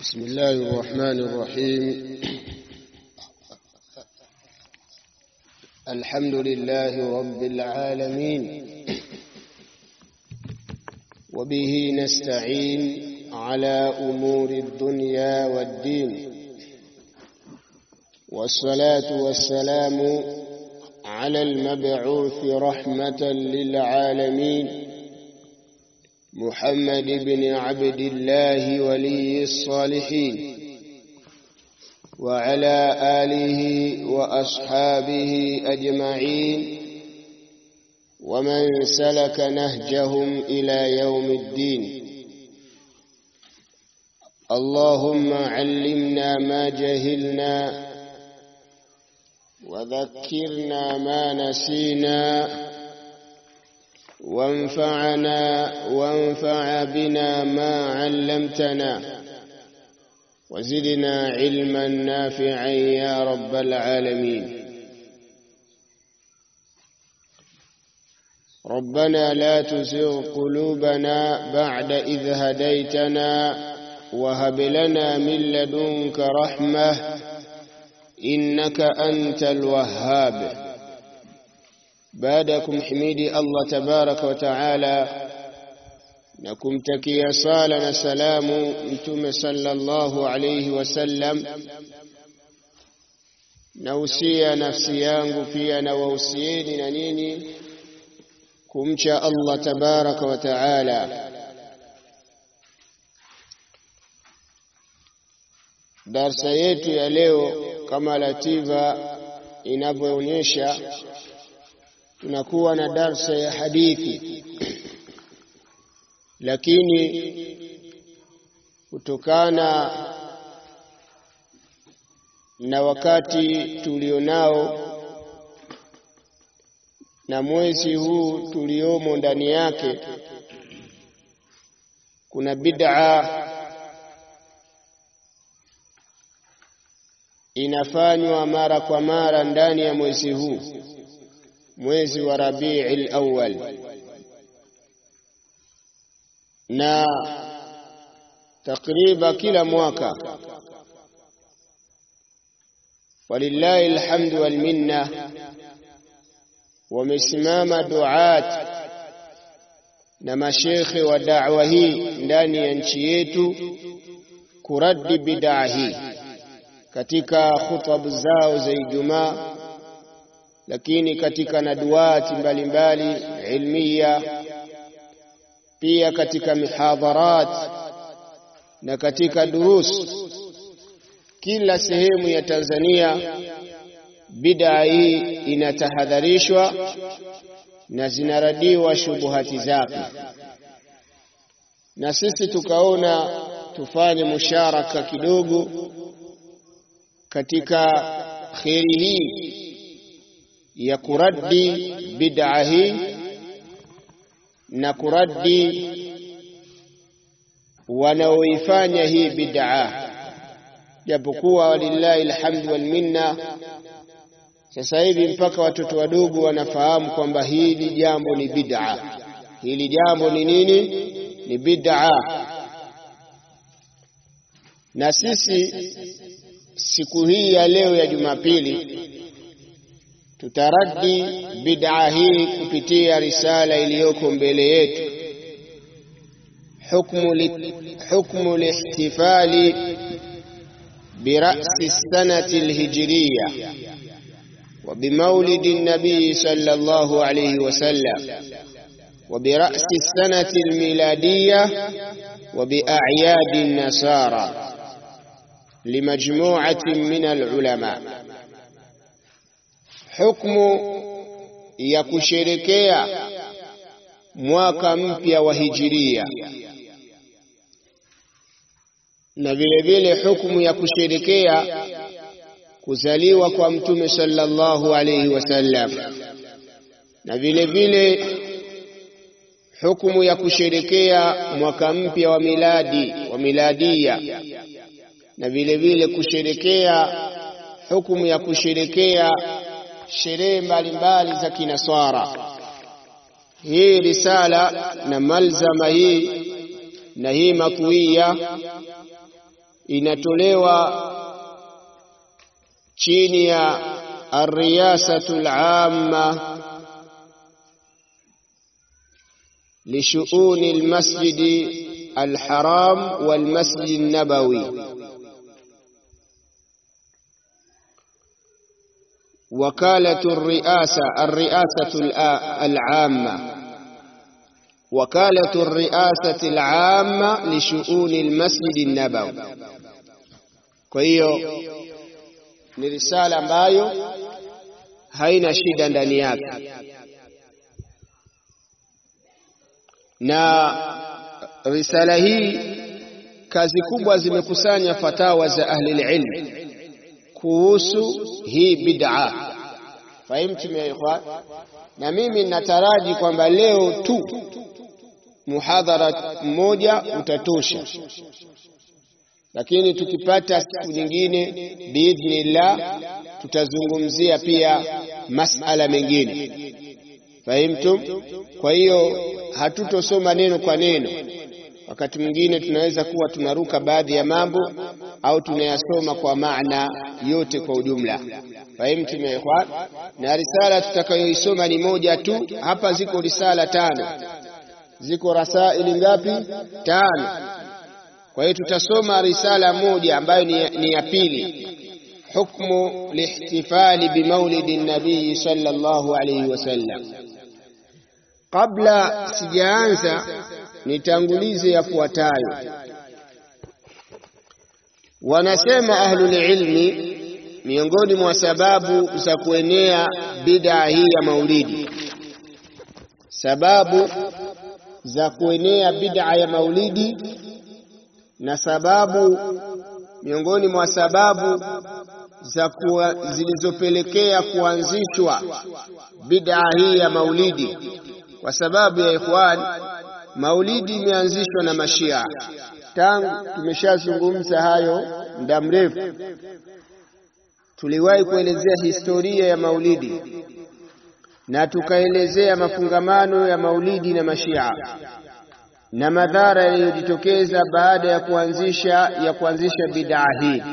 بسم الله الرحمن الرحيم. الحمد لله رب العالمين، وبه نستعين على أمور الدنيا والدين، والصلاة والسلام على المبعوث رحمة للعالمين محمد بن عبد الله ولي الصالحين، وعلى آله وأصحابه أجمعين، ومن سلك نهجهم إلى يوم الدين. اللهم علمنا ما جهلنا، وذكرنا ما نسينا، وانفع بنا ما علمتنا، وزدنا علما نافعا يا رب العالمين. ربنا لا تزغ قلوبنا بعد إذ هديتنا، وهب لنا من لدنك رحمة إنك أنت الوهاب. بعدكم حميدي الله تبارك وتعالى، نكم تكي صالنا سلام انتم صلى الله عليه وسلم. nausia nafsi yangu pia na wausieni na nini kumcha Allah tabaraka wa taala. Darsa yetu ya leo kama ratiba inavyoonyesha, tunakuwa na darsa ya hadithi, lakini kutokana na wakati tulionao na mwezi huu tuliomo ndani yake, kuna bid'a inafanywa mara kwa mara ndani ya mwezi huu, mwezi wa Rabiul Awwal, na takriban kila mwaka walillahi alhamdu wal minna wamesimama duat na mashekhe wa da'wa hii ndani ya nchi yetu kuradi bid'a hii katika khutba zao za Ijumaa, lakini katika naduati mbalimbali ilmiya, pia katika mihadharat na katika durus. Kila sehemu ya Tanzania bid'a hii inatahadharishwa na zinaradiwa shubuhati zake, na sisi tukaona tufanye musharaka kidogo katika kheri hii ya kuradi bid'a hii na kuradi wanaoifanya hii bid'a. Japokuwa walillahi alhamdu wal minna, sasa hivi mpaka watoto wadogo wanafahamu kwamba hili jambo ni bid'a. Hili jambo ni nini? Ni bid'a. Na sisi siku hii ya leo ya Jumapili tutaradi bid'a hii kupitia risala iliyoko mbele yetu, hukmu lihtifali birasi sanati alhijriya wa bimaulidi nabii sallallahu alayhi wasallam wa birasi sanati almiladiya wa bi'a'yadi an-nasara limajmu'atin min alulama. Hukmu ya kusherekea mwaka mpya wa hijiria, na vile vile hukumu ya kusherekea kuzaliwa kwa Mtume sallallahu alayhi wasallam, na vile vile hukumu ya kusherekea mwaka mpya wa miladia, na vile vile kusherekea hukumu ya kusherekea sherehe mbalimbali za kinaswara. Hii risala na malzama hii na hii matwiya inatolewa chini ya ar-riyasatul amma lishu'uni al-masjid al-haram wal-masjid an-nabawi. وكالة الرئاسة العامة وكالة الرئاسة العامة لشؤون المسجد النبوي. Kwa hiyo ni risala ambayo haina shida ndani yake, na risala hii kazi kubwa zimekusanya fatawa za ahli ilm kuhusu hii bid'a. Fahimu ya ikhwan? Na mimi nataraji kwamba leo tu muhadhara mmoja utatosha, lakini tukipata siku nyingine biidhnillah tutazungumzia pia masala mengine. Fahimtum? Kwa hiyo hatutosoma neno kwa neno. Wakati mwingine tunaweza kuwa tunaruka baadhi ya mambo au tunayasoma kwa maana yote kwa ujumla. Fahimtum ya ikhwan? Na risala tutakayoisoma ni moja tu. Hapa ziko risala 5. Ziko rasaili ngapi? 5. Kwa hiyo tutasoma risala moja ambayo ni ya pili, hukmu lihtifali bimaulidi nabii sallallahu alayhi wasallam. Kabla sijaanza nitangulize yafuatayo. Wanasema ahlul ilmi, miongoni mwa sababu za kuenea bid'a hii ya maulidi, sababu za kuenea bid'a ya maulidi, na sababu miongoni mwa sababu zilizopelekea kuanzishwa bid'a hii ya maulidi. Kwa sababu ya ikhwan, maulidi imeanzishwa na Mashia. Tangu tumeshazungumza hayo muda mrefu. Tuliwahi kuelezea historia ya maulidi na tukaelezea mafungamano ya maulidi na Mashia na madhara yaliyojitokeza baada ya kuanzisha bid'a hii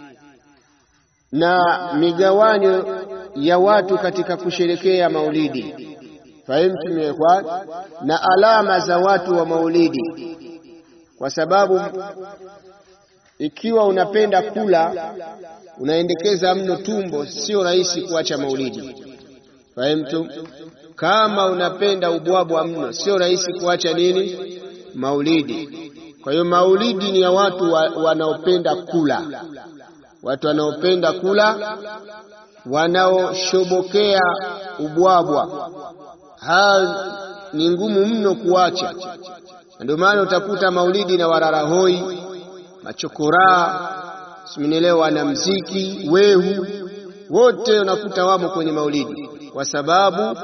na migawanyo ya watu katika kusherekea maulidi. Fahimu ya ikhwan? Na alama za watu wa maulidi, kwa sababu ikiwa unapenda kula, unaendekeza mno tumbo, sio rahisi kuacha maulidi. Fahimu? Kama unapenda ubwabwa mno, sio rahisi kuacha nini? Maulidi. Kwa hiyo maulidi ni ya watu wanaopenda kula, watu wanaopenda kula, wanaoshobokea ubwabwa. Ni ngumu mno kuacha. Ndio maana utakuta maulidi na wararahoi, machokora, simenielewa, na mziki, wehu, wote unakuta wamo kwenye maulidi, kwa sababu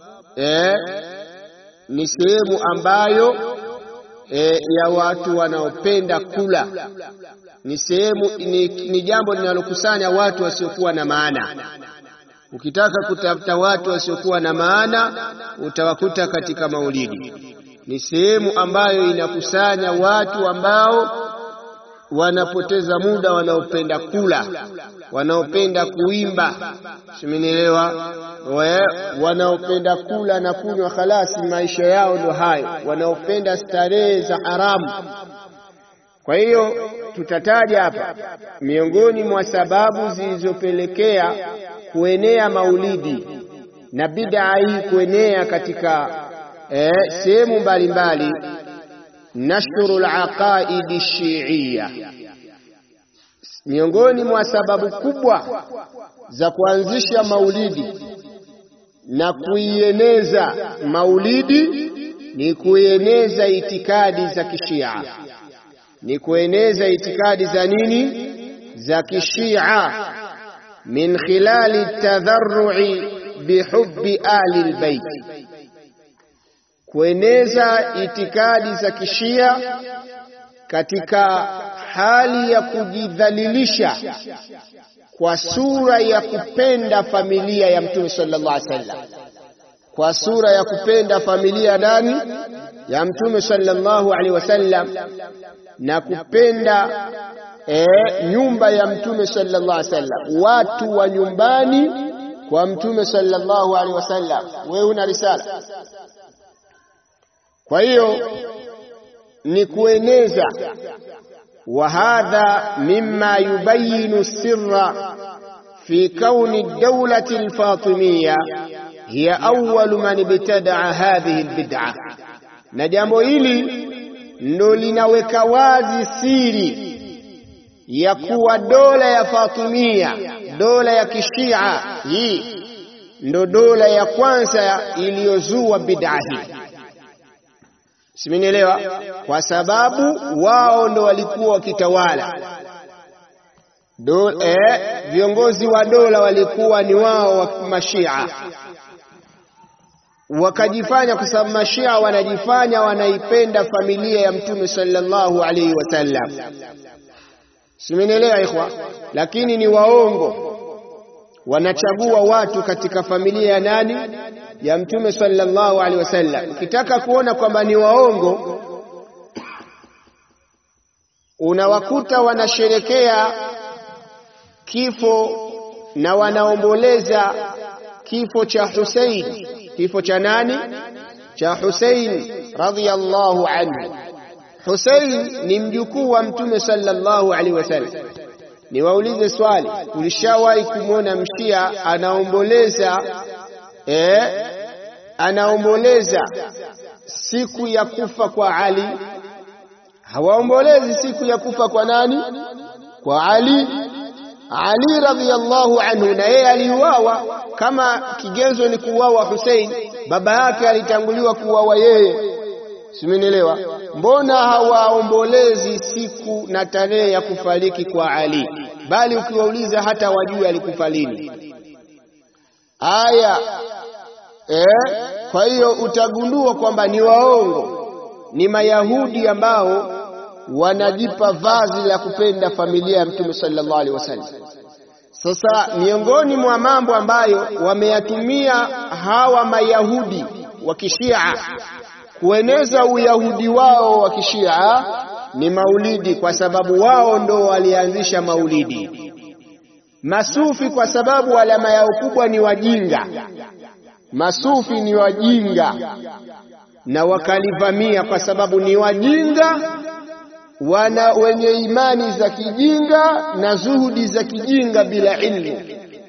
ni sehemu ambayo ya watu wanaopenda kula. Ni sehemu, ni jambo linalokusanya watu wasiokuwa na maana. Ukitaka kutafuta watu wasiokuwa na maana utawakuta katika maulidi. Ni sehemu ambayo inakusanya watu ambao wanapoteza muda, wanaopenda kula, wanaopenda kuimba, simenielewa, wanaopenda kula na kunywa, khalasi maisha yao ndo hayo, wanaopenda starehe za haramu. Kwa hiyo tutataja hapa miongoni mwa sababu zilizopelekea kuenea maulidi na bid'a hii kuenea katika sehemu mbalimbali. Nashrul aqaidi shi'iyya, miongoni mwa sababu kubwa za kuanzisha maulidi na kuieneza maulidi ni kueneza itikadi za kishia. Ni kueneza itikadi za nini? Za kishia. Min khilali tadharru'i bihubbi ahli albayt, kueneza itikadi za kishia katika hali ya kujidhalilisha kwa sura ya kupenda familia ya Mtume sallallahu alaihi wasallam, kwa sura ya kupenda familia ndani ya Mtume sallallahu alaihi wasallam, na kupenda nyumba ya Mtume sallallahu alaihi wasallam, watu wa nyumbani kwa Mtume sallallahu alaihi wasallam. Wewe una risala. Kwa hiyo ni kueneza. Wa hadha mimma yubayinu sirra fi kauni dawlati al-Fatimiyya hiya awwal man ibtada'a hadhihi al-bid'ah. Na jambo hili ndo linaweka wazi siri ya kuwa dola ya Fatimia, dola ya Kishia, hii ndo dola ya kwanza iliyozua bid'a hii. Simenielewa? Kwa sababu wao ndo walikuwa wakitawala. Viongozi wa dola walikuwa ni wao wa Mashia. Wakajifanya, kwa sababu Mashia wanajifanya wanaipenda familia ya Mtume sallallahu alaihi wasallam. Simenielewa ikhwa? Lakini ni waongo. Wanachagua watu katika familia ya nani? Ya Mtume sallallahu alaihi wasallam. Ukitaka kuona kwamba ni waongo, unawakuta wanasherekea kifo na wanaomboleza kifo cha Hussein. Kifo cha nani? Cha Hussein radhiyallahu anhu. Hussein ni mjukuu wa Mtume sallallahu alaihi wasallam. Niwaulize swali, ulishawahi kumwona mshia anaomboleza siku ya kufa kwa Ali? Hawaombolezi siku ya kufa kwa nani? Kwa Ali. Ali radhiyallahu anhu, na yeye aliuawa. Kama kigezo ni kuuawa Hussein, baba yake alitanguliwa kuuawa yeye. Simenielewa? Mbona hawaombolezi siku na tarehe ya kufariki kwa Ali, bali ukiwauliza hata wajui alikufa lini? Aya, kwa hiyo utagundua kwamba ni waongo, ni Mayahudi ambao wanajipa vazi la kupenda familia ya Mtume sallallahu alaihi wasallam. Sasa miongoni mwa mambo ambayo wameyatumia hawa Mayahudi wa Kishia kueneza uyahudi wao wa Kishia ni maulidi, kwa sababu wao ndo walianzisha maulidi. Masufi kwa sababu alama yao kubwa ni wajinga. Masufi ni wajinga na wakalivamia kwa sababu ni wajinga, wana wenye imani za kijinga na zuhudi za kijinga bila ilmu.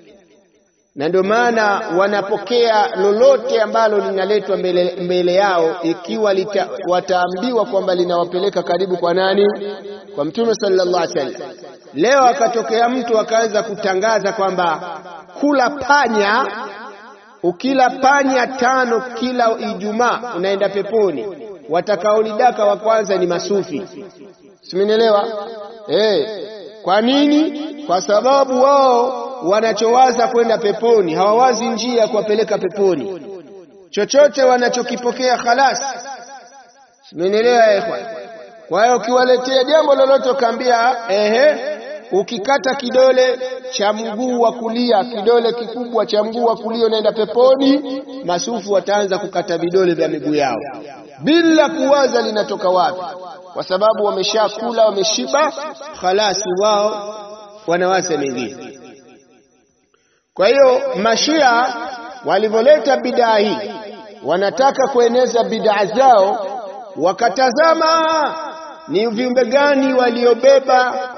Na ndio maana wanapokea lolote ambalo linaletwa mbele yao, ikiwa wataambiwa kwamba linawapeleka karibu kwa nani? Kwa Mtume sallallahu alaihi wasallam. Leo akatokea mtu akaanza kutangaza kwamba kula panya, ukila panya 5 kila Ijumaa unaenda peponi. Watakaolidaka wa kwanza ni masufi. Simenielewa? Kwa nini? Kwa sababu wao wanachowaza kwenda peponi, hawawazi njia ya kuwapeleka peponi. Chochote wanachokipokea khalas. Simenielewa ikhwan? Kwa hiyo ukiwaletea jambo lolote ukaambia ukikata kidole cha mguu wa kulia, kidole kikubwa cha mguu wa kulia unaenda peponi, masufu wataanza kukata vidole vya miguu yao bila kuwaza linatoka wapi, kwa sababu wameshakula, wameshiba, khalasi, wao wanawaza mengine. Kwa hiyo Mashia walivoleta bid'a hii, wanataka kueneza bid'a zao, wakatazama ni viumbe gani waliobeba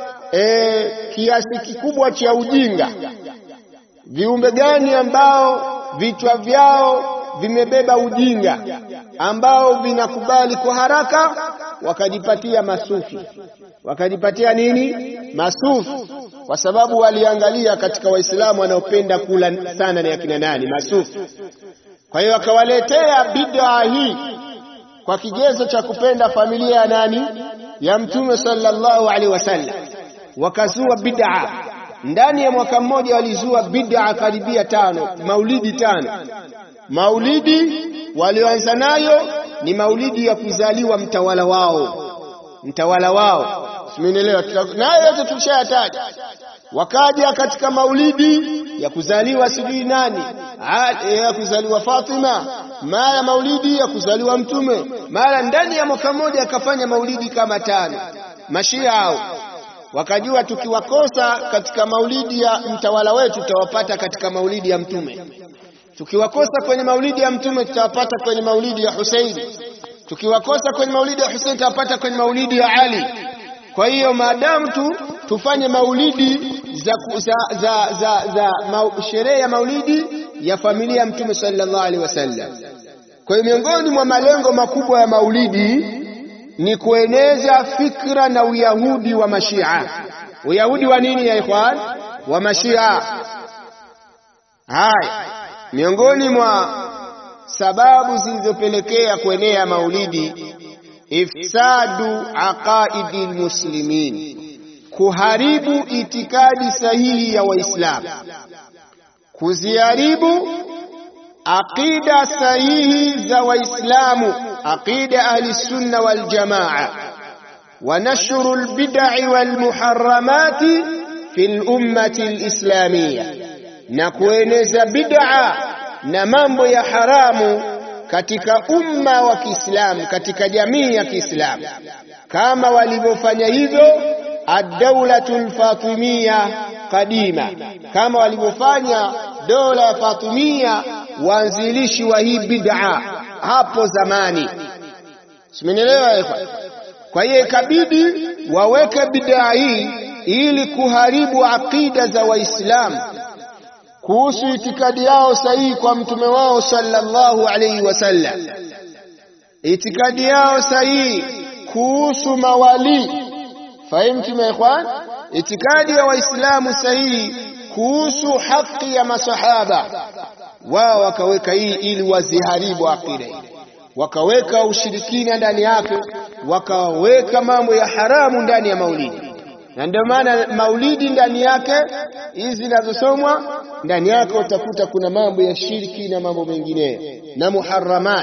kiasi kikubwa cha ujinga, viumbe gani ambao vichwa vyao vimebeba ujinga, ambao vinakubali kwa haraka. Wakajipatia masufi. Wakajipatia nini? Masufi. Kwa sababu waliangalia katika Waislamu wanaopenda kula sana ni akina nani? Masufi. Kwa hiyo wakawaletea bid'a hii kwa kigezo cha kupenda familia ya nani? Ya Mtume sallallahu alaihi wasallam. Wakazua bid'a. Ndani ya mwaka mmoja walizua bid'a karibia 5, maulidi 5. Maulidi walioanza nayo ni maulidi ya kuzaliwa mtawala wao. Mtawala wao. Simenielewa? Nayo yote tulishayataja. Wakaja katika maulidi ya kuzaliwa sijui nani, ya kuzaliwa Fatima, mara maulidi ya kuzaliwa Mtume, mara ndani ya mwaka mmoja akafanya maulidi kama 5. Mashia hao wakajua tukiwakosa katika maulidi ya mtawala wetu tutawapata katika maulidi ya Mtume, tukiwakosa kwenye maulidi ya Mtume tutawapata kwenye maulidi ya Hussein, tukiwakosa kwenye maulidi ya Hussein tutawapata kwenye maulidi ya Ali. Kwa hiyo maadamu tufanye maulidi sherehe ya maulidi ya familia ya Mtume sallallahu alaihi wasallam. Kwa hiyo miongoni mwa malengo makubwa ya maulidi ni kueneza fikra na uyahudi wa Mashia. Uyahudi wa nini ya ikhwan? Wa Mashia. Hai, miongoni mwa sababu zilizopelekea kuenea maulidi, ifsadu aqaidil muslimin, kuharibu itikadi sahihi ya Waislamu, kuziharibu aqida sahihi za Waislamu, aqida ahli sunna wal jamaa, wa nashru al bid'i wal muharramati fil ummati al islamiyya, na kueneza bid'a na mambo ya haramu katika umma wa Kiislamu, katika jamii ya Kiislamu, kama walivyofanya hivyo ad-dawlatul fatimiyya qadima, kama walivyofanya dola ya Fatimia waanzilishi wa hii bid'a hapo zamani. Simenielewa ikhwan? Kwa hiyo ikabidi waweke bid'a hii ili kuharibu akida za Waislamu kuhusu itikadi yao sahihi kwa mtume wao sallallahu alayhi wasallam, itikadi yao sahihi kuhusu mawali. Fahimu ikhwan? Itikadi ya Waislamu sahihi kuhusu haki ya masahaba, wao wakaweka hii ili waziharibu akida hii, wakaweka ushirikina ndani yake, wakaweka mambo ya haramu ndani ya maulidi. Na ndio maana maulidi ndani yake hizi zinazosomwa ndani yake utakuta kuna mambo ya shirki na mambo mengine na muharramat.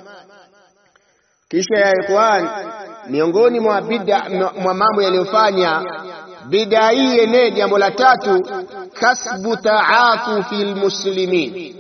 Kisha ya ikhwan, miongoni mwa bid'a mwa mambo yaliyofanya bid'a hii ene, jambo la tatu, kasbu ta'atufil muslimin,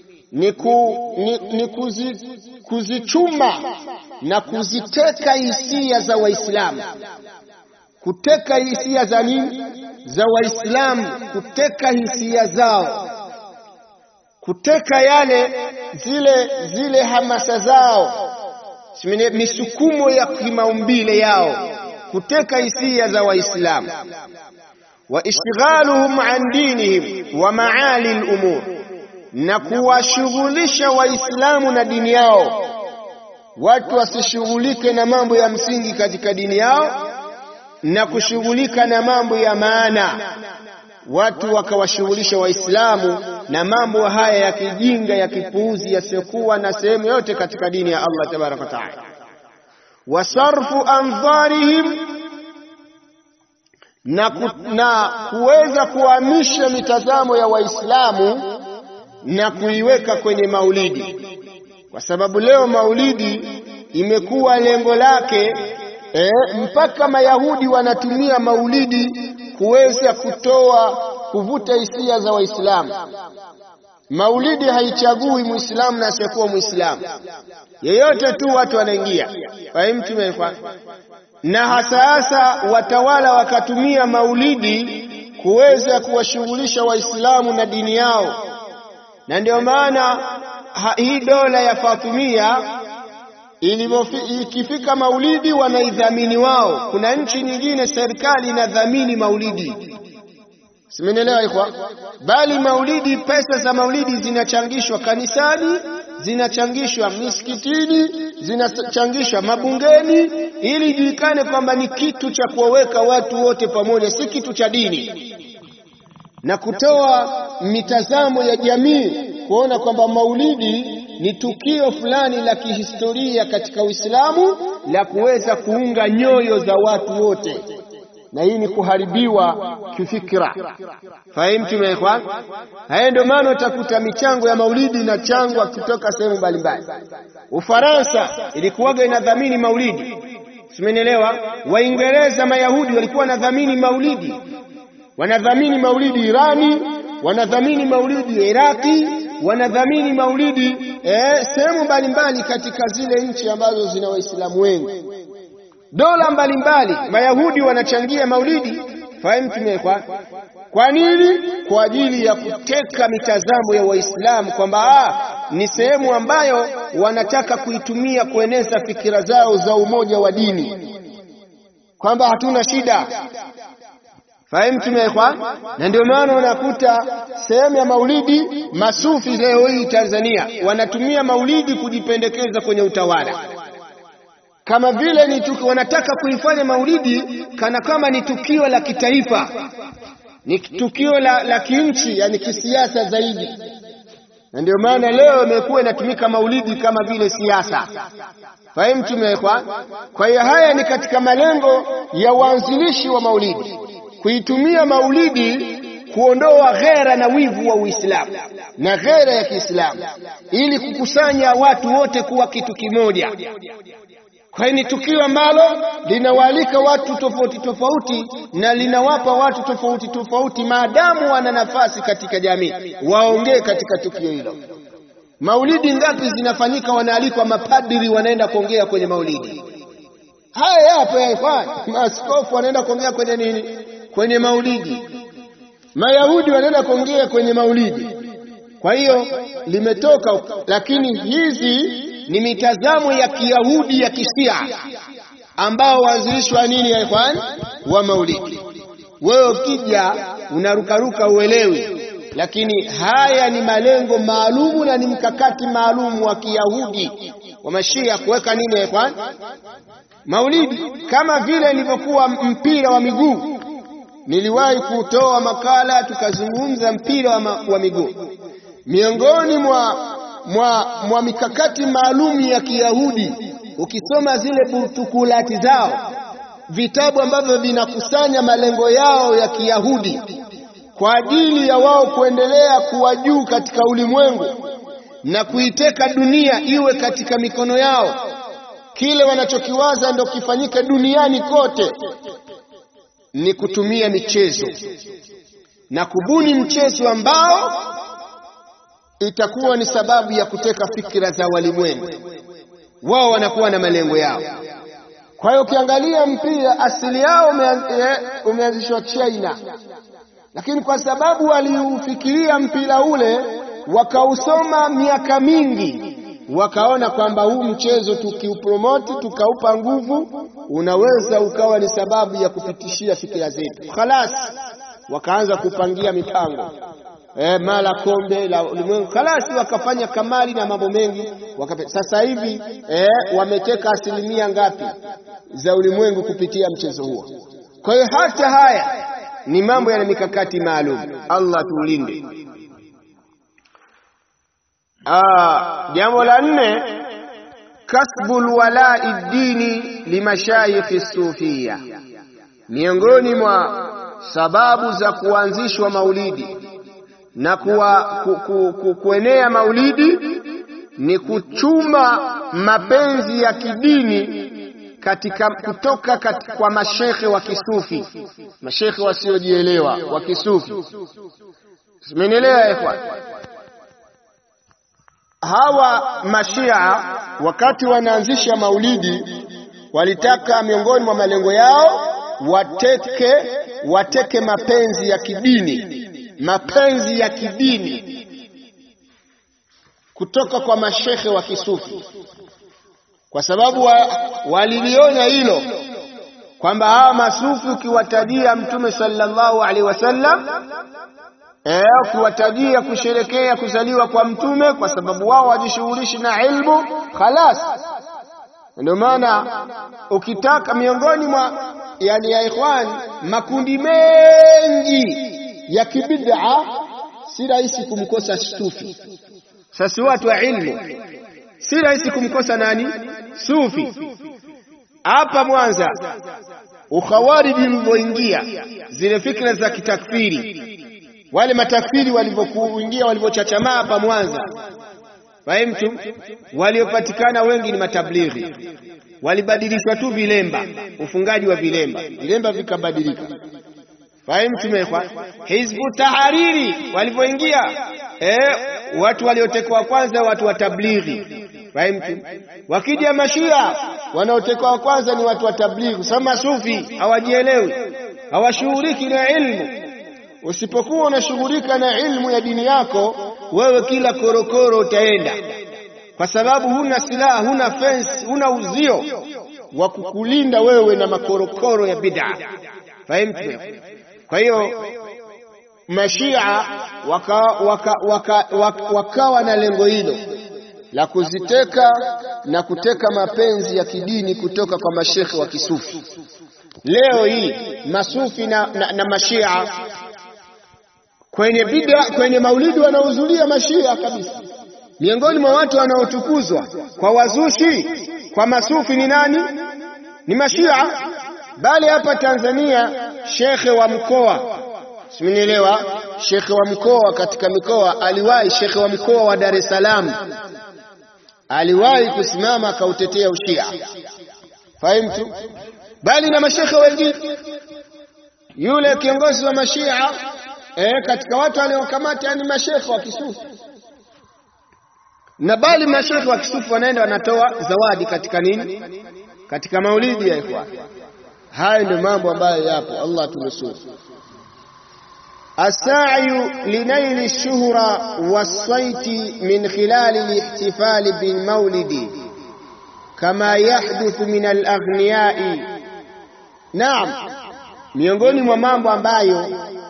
ni kuzichuma na kuziteka hisia za Waislamu. Kuteka hisia za nini? Za Waislamu, kuteka hisia zao, kuteka yale zile hamasa zao, misukumo ya kimaumbile yao, kuteka hisia za Waislamu. Wa ishghaluhum an dinihim wa maali al-umur, na kuwashughulisha Waislamu na dini yao. Watu wasishughulike na mambo ya msingi katika dini yao na kushughulika na mambo ya maana. Watu wakawashughulisha Waislamu na mambo haya ya kijinga, ya kipuuzi, yasiyokuwa na sehemu yote katika dini ya Allah tabaraka taala. Wasarfu anzarihim, na kuweza kuhamisha mitazamo ya Waislamu na kuiweka kwenye maulidi, kwa sababu leo maulidi imekuwa lengo lake mpaka Mayahudi wanatumia maulidi kuweza kuvuta hisia za Waislamu. Maulidi haichagui Muislamu na asiyekuwa Muislamu, yeyote tu watu wanaingia. Fahimu tumefanya. Na hasa watawala wakatumia maulidi kuweza kuwashughulisha Waislamu na dini yao. Na ndio maana hii dola ya Fatimia ikifika maulidi wanaidhamini wao. Kuna nchi nyingine serikali inadhamini maulidi, simenielewa ikhwa? Bali maulidi, pesa za maulidi zinachangishwa kanisani, zinachangishwa misikitini, zinachangishwa mabungeni, ili ijulikane kwamba ni kitu cha kuwaweka watu wote pamoja, si kitu cha dini, na kutoa mitazamo ya jamii kuona kwamba maulidi ni tukio fulani la kihistoria katika Uislamu la kuweza kuunga nyoyo za watu wote, na hii ni kuharibiwa kifikra. Fahimu ikhwan? Haya ndio maana utakuta michango ya maulidi inachangwa kutoka sehemu mbalimbali. Ufaransa ilikuwaga inadhamini maulidi, simenielewa? Waingereza, Mayahudi walikuwa wanadhamini maulidi, wanadhamini maulidi Irani, wanadhamini maulidi Iraki, wanadhamini maulidi sehemu mbalimbali katika zile nchi ambazo zina Waislamu wengi. Dola mbalimbali Mayahudi wanachangia maulidi, Fahamu tumekwa. Kwa nini? Kwa ajili ya kuteka mitazamo ya Waislamu kwamba ni sehemu ambayo wanataka kuitumia kueneza fikira zao za umoja wa dini, kwamba hatuna shida. Fahamu tumekwa. Na ndio maana unakuta sehemu ya maulidi masufi leo hii Tanzania wanatumia maulidi kujipendekeza kwenye utawala, kama vile wanataka kuifanya maulidi kana kama ni tukio la kitaifa, ni tukio la kinchi, yani kisiasa zaidi. Na ndio maana leo imekuwa inatumika maulidi kama vile siasa. Fahamu tumekwa. Kwa hiyo haya ni katika malengo ya waanzilishi wa maulidi, kuitumia maulidi kuondoa ghera na wivu wa Uislamu na ghera ya Kiislamu, ili kukusanya watu wote kuwa kitu kimoja. Kwa hiyo ni tukio ambalo linawaalika watu tofauti tofauti na linawapa watu tofauti tofauti, maadamu wana nafasi katika jamii, waongee katika tukio hilo. Maulidi ngapi zinafanyika, wanaalikwa mapadiri wanaenda kuongea kwenye maulidi. Haya hapo yaifanya maaskofu wanaenda kuongea kwenye nini? Kwenye maulidi. Mayahudi wanaenda kuongea kwenye maulidi. Kwa hiyo limetoka, lakini hizi ni mitazamo ya Kiyahudi ya Kishia ambao waanzilishwa nini ya ikhwan wa maulidi. Wewe ukija unarukaruka uelewi, lakini haya ni malengo maalumu na ni mkakati maalumu wa Kiyahudi wa Mashia kuweka nini ya ikhwan maulidi, kama vile ilivyokuwa mpira wa miguu. Niliwahi kutoa makala tukazungumza mpira wa miguu. Miongoni mwa mikakati maalum ya Kiyahudi, ukisoma zile burtukulati zao, vitabu ambavyo vinakusanya malengo yao ya Kiyahudi kwa ajili ya wao kuendelea kuwa juu katika ulimwengu na kuiteka dunia iwe katika mikono yao, kile wanachokiwaza ndio kifanyike duniani kote, ni kutumia michezo na kubuni mchezo ambao itakuwa ni sababu ya kuteka fikira za walimwengu. Wao wanakuwa na malengo yao. Kwa hiyo ukiangalia mpira asili yao umeanzishwa China, lakini kwa sababu waliufikiria mpira ule wakausoma miaka mingi, wakaona kwamba huu mchezo tukiupromote tukaupa nguvu unaweza ukawa ni sababu ya kupitishia fikira zetu. Khalas, wakaanza kupangia mipango mala kombe la ulimwengu, khalas wakafanya kamari na mambo mengi. Sasa hivi wameteka asilimia ngapi za ulimwengu kupitia mchezo huo. Kwa hiyo hata haya ni mambo ya mikakati maalum. Allah tuulinde. Jambo la 4, kasbul wala'i dini limashayikh sufia. Miongoni mwa sababu za kuanzishwa maulidi na kuenea maulidi ni kuchuma mapenzi ya kidini kutoka kwa mashekhe wa kisufi, mashekhe wasiojielewa wa kisufi. Simenielewa ikhwan? Hawa mashia wakati wanaanzisha maulidi walitaka, miongoni mwa malengo yao, wateke mapenzi ya kidini, mapenzi ya kidini kutoka kwa mashekhe wa kisufi, kwa sababu waliliona hilo kwamba hawa masufi ukiwatajia Mtume sallallahu alaihi wasallam, ukiwatajia kusherekea kuzaliwa kwa Mtume, kwa sababu wao wajishughulishi na ilmu, khalas. Ndio maana ukitaka miongoni mwa ya ikhwan makundi mengi ya kibid'a, si rahisi kumkosa sufi. Sasa watu wa ilmu si rahisi kumkosa nani? Sufi. Hapa Mwanza ukhawariji ulivyoingia, zile fikra za kitakfiri, wale matakfiri walivyokuingia, walivyochachamaa hapa Mwanza, fahamu, waliopatikana wengi ni matablighi. Walibadilishwa tu vilemba, ufungaji wa vilemba vikabadilika. Fahamu tumekwa. Hizbu Tahariri walivyoingia, watu waliotekwa kwanza watu wa tablighi. Fahamu. Wakija mashia wanaotekwa kwanza ni watu wa tablighi. Sama sufi hawajielewi. hawashughuliki na ilmu. Usipokuwa unashughulika na ilmu ya dini yako, wewe kila korokoro utaenda, kwa sababu huna silaha, huna fence, huna uzio wa kukulinda wewe na makorokoro ya bid'a. Fahamu? Kwa hiyo Mashia wakawa na lengo hilo la kuziteka na kuteka mapenzi ya kidini kutoka kwa mashekhe wa kisufi. Leo hii masufi na Mashia kwenye bid'a, kwenye maulidi wanahudhuria Mashia kabisa. Miongoni mwa watu wanaotukuzwa kwa wazushi kwa masufi ni nani? Ni Mashia. Bali hapa Tanzania shekhe wa mkoa, simenielewa, shekhe wa mkoa katika mikoa aliwahi, shekhe wa mkoa wa Dar es Salaam aliwahi kusimama akautetea ushia. Fahamu? Bali na mashekhe wengine, yule kiongozi wa Mashia katika watu waliokamata ni mashekhe wa kisufi, na bali mashekhe wa kisufi wanaenda wanatoa zawadi katika nini? Katika maulidi ya ikhwan. Haya ndio mambo ambayo yapo. Allah tunusuru. As-sa'yu linaili ash-shuhra was-sayti min khilal al-ihtifal bil maulidi kama yahduthu min al-aghniyai. Naam, miongoni mwa mambo ambayo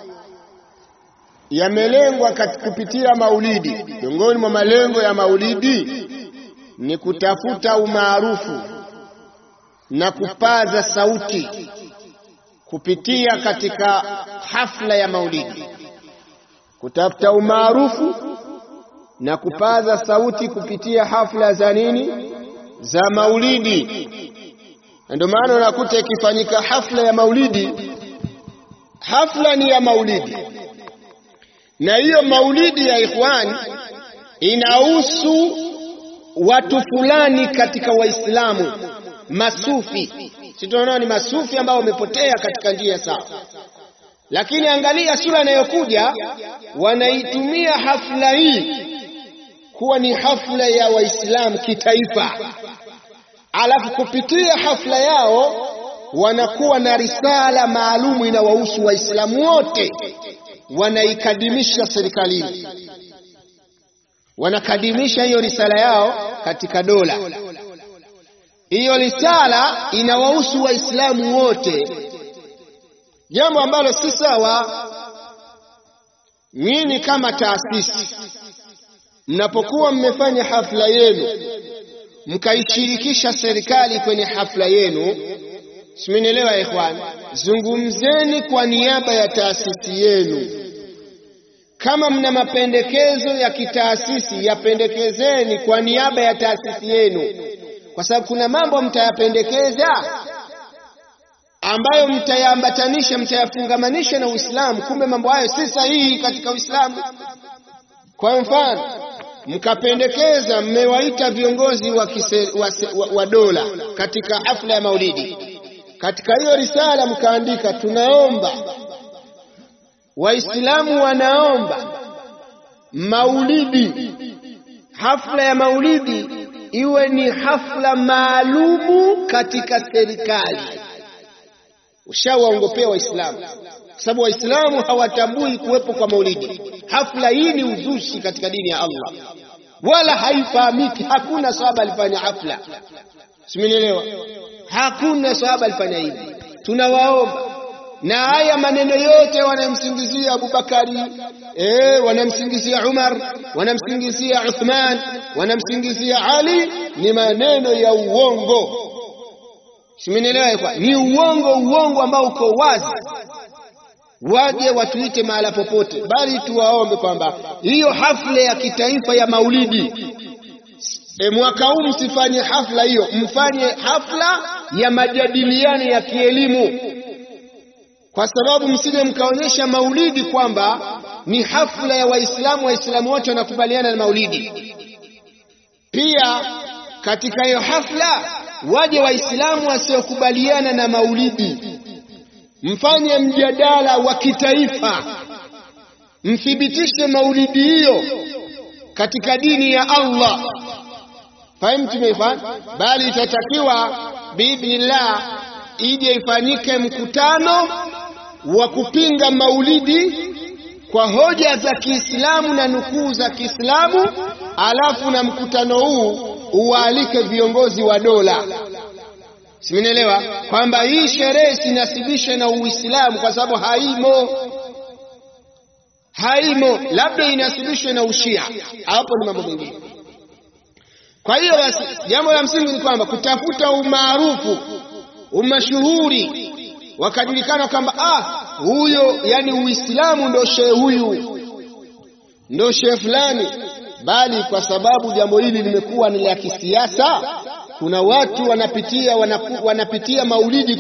yamelengwa katika kupitia maulidi, miongoni mwa malengo ya maulidi ni kutafuta umaarufu na kupaza sauti kupitia katika hafla ya maulidi, kutafuta umaarufu na kupaza sauti kupitia hafla za nini? Za maulidi. Ndio maana unakuta ikifanyika hafla ya maulidi, hafla ni ya maulidi, na hiyo maulidi ya ikhwan inahusu watu fulani katika Waislamu, masufi. Si tunaona ni masufi ambao wamepotea katika njia sawa. Lakini angalia sura inayokuja, wanaitumia hafla hii kuwa ni hafla ya Waislamu kitaifa. Alafu kupitia hafla yao wanakuwa na risala maalumu inawahusu Waislamu wote, wanaikadimisha serikalini, wanakadimisha hiyo risala yao katika dola. Hiyo risala inawahusu Waislamu wote, jambo ambalo si sawa. Nyinyi kama taasisi mnapokuwa mmefanya hafla yenu mkaishirikisha serikali kwenye hafla yenu, simenielewa ikhwan, zungumzeni kwa niaba ya taasisi yenu. Kama mna mapendekezo ya kitaasisi, yapendekezeni kwa niaba ya taasisi yenu, kwa sababu kuna mambo mtayapendekeza ambayo mtayaambatanisha, mtayafungamanisha na Uislamu, kumbe mambo hayo si sahihi katika Uislamu. Kwa mfano, mkapendekeza, mmewaita viongozi wa dola katika hafla ya maulidi, katika hiyo risala mkaandika, tunaomba Waislamu wanaomba maulidi, hafla ya maulidi iwe ni hafla maalumu katika serikali. Ushawaongopea Waislamu, kwa sababu Waislamu hawatambui kuwepo kwa maulidi. Hafla hii ni uzushi katika dini ya Allah, wala haifahamiki. Hakuna sahaba alifanya hafla, simenielewa, hakuna sahaba alifanya hivi. Tunawaomba, na haya maneno yote wanamsingizia Abubakari, wanamsingizia Umar, wanamsingizia Uthman, wanamsingizia Ali, ni maneno ya uongo. Simenielewa? Ni uongo ambao uko wazi. Waje watuite mahala popote, bali tuwaombe kwamba hiyo hafla ya kitaifa ya maulidi, mwaka huu msifanye hafla hiyo, mfanye hafla ya majadiliano ya kielimu, kwa sababu msije mkaonyesha maulidi kwamba ni hafla ya Waislamu, Waislamu wote wanakubaliana na maulidi. Pia katika hiyo hafla waje Waislamu wasiokubaliana na maulidi, mfanye mjadala wa kitaifa, mthibitishe maulidi hiyo katika dini ya Allah. Fahimu tumefahamu? Bali itatakiwa biidhnillah ije ifanyike mkutano wa kupinga maulidi kwa hoja za Kiislamu na nukuu za Kiislamu, alafu na mkutano huu uwaalike viongozi wa dola. Simenielewa kwamba hii sherehe sinasibishe na Uislamu kwa sababu haimo, labda inasibishwe na Ushia, hapo ni mambo mengine. Kwa hiyo basi jambo la msingi ni kwamba kutafuta umaarufu, umashuhuri, wakajulikana kwamba huyo yani Uislamu ndo shehe huyu, ndo shehe fulani, bali kwa sababu jambo hili limekuwa ni la kisiasa. Kuna watu wanapitia maulidi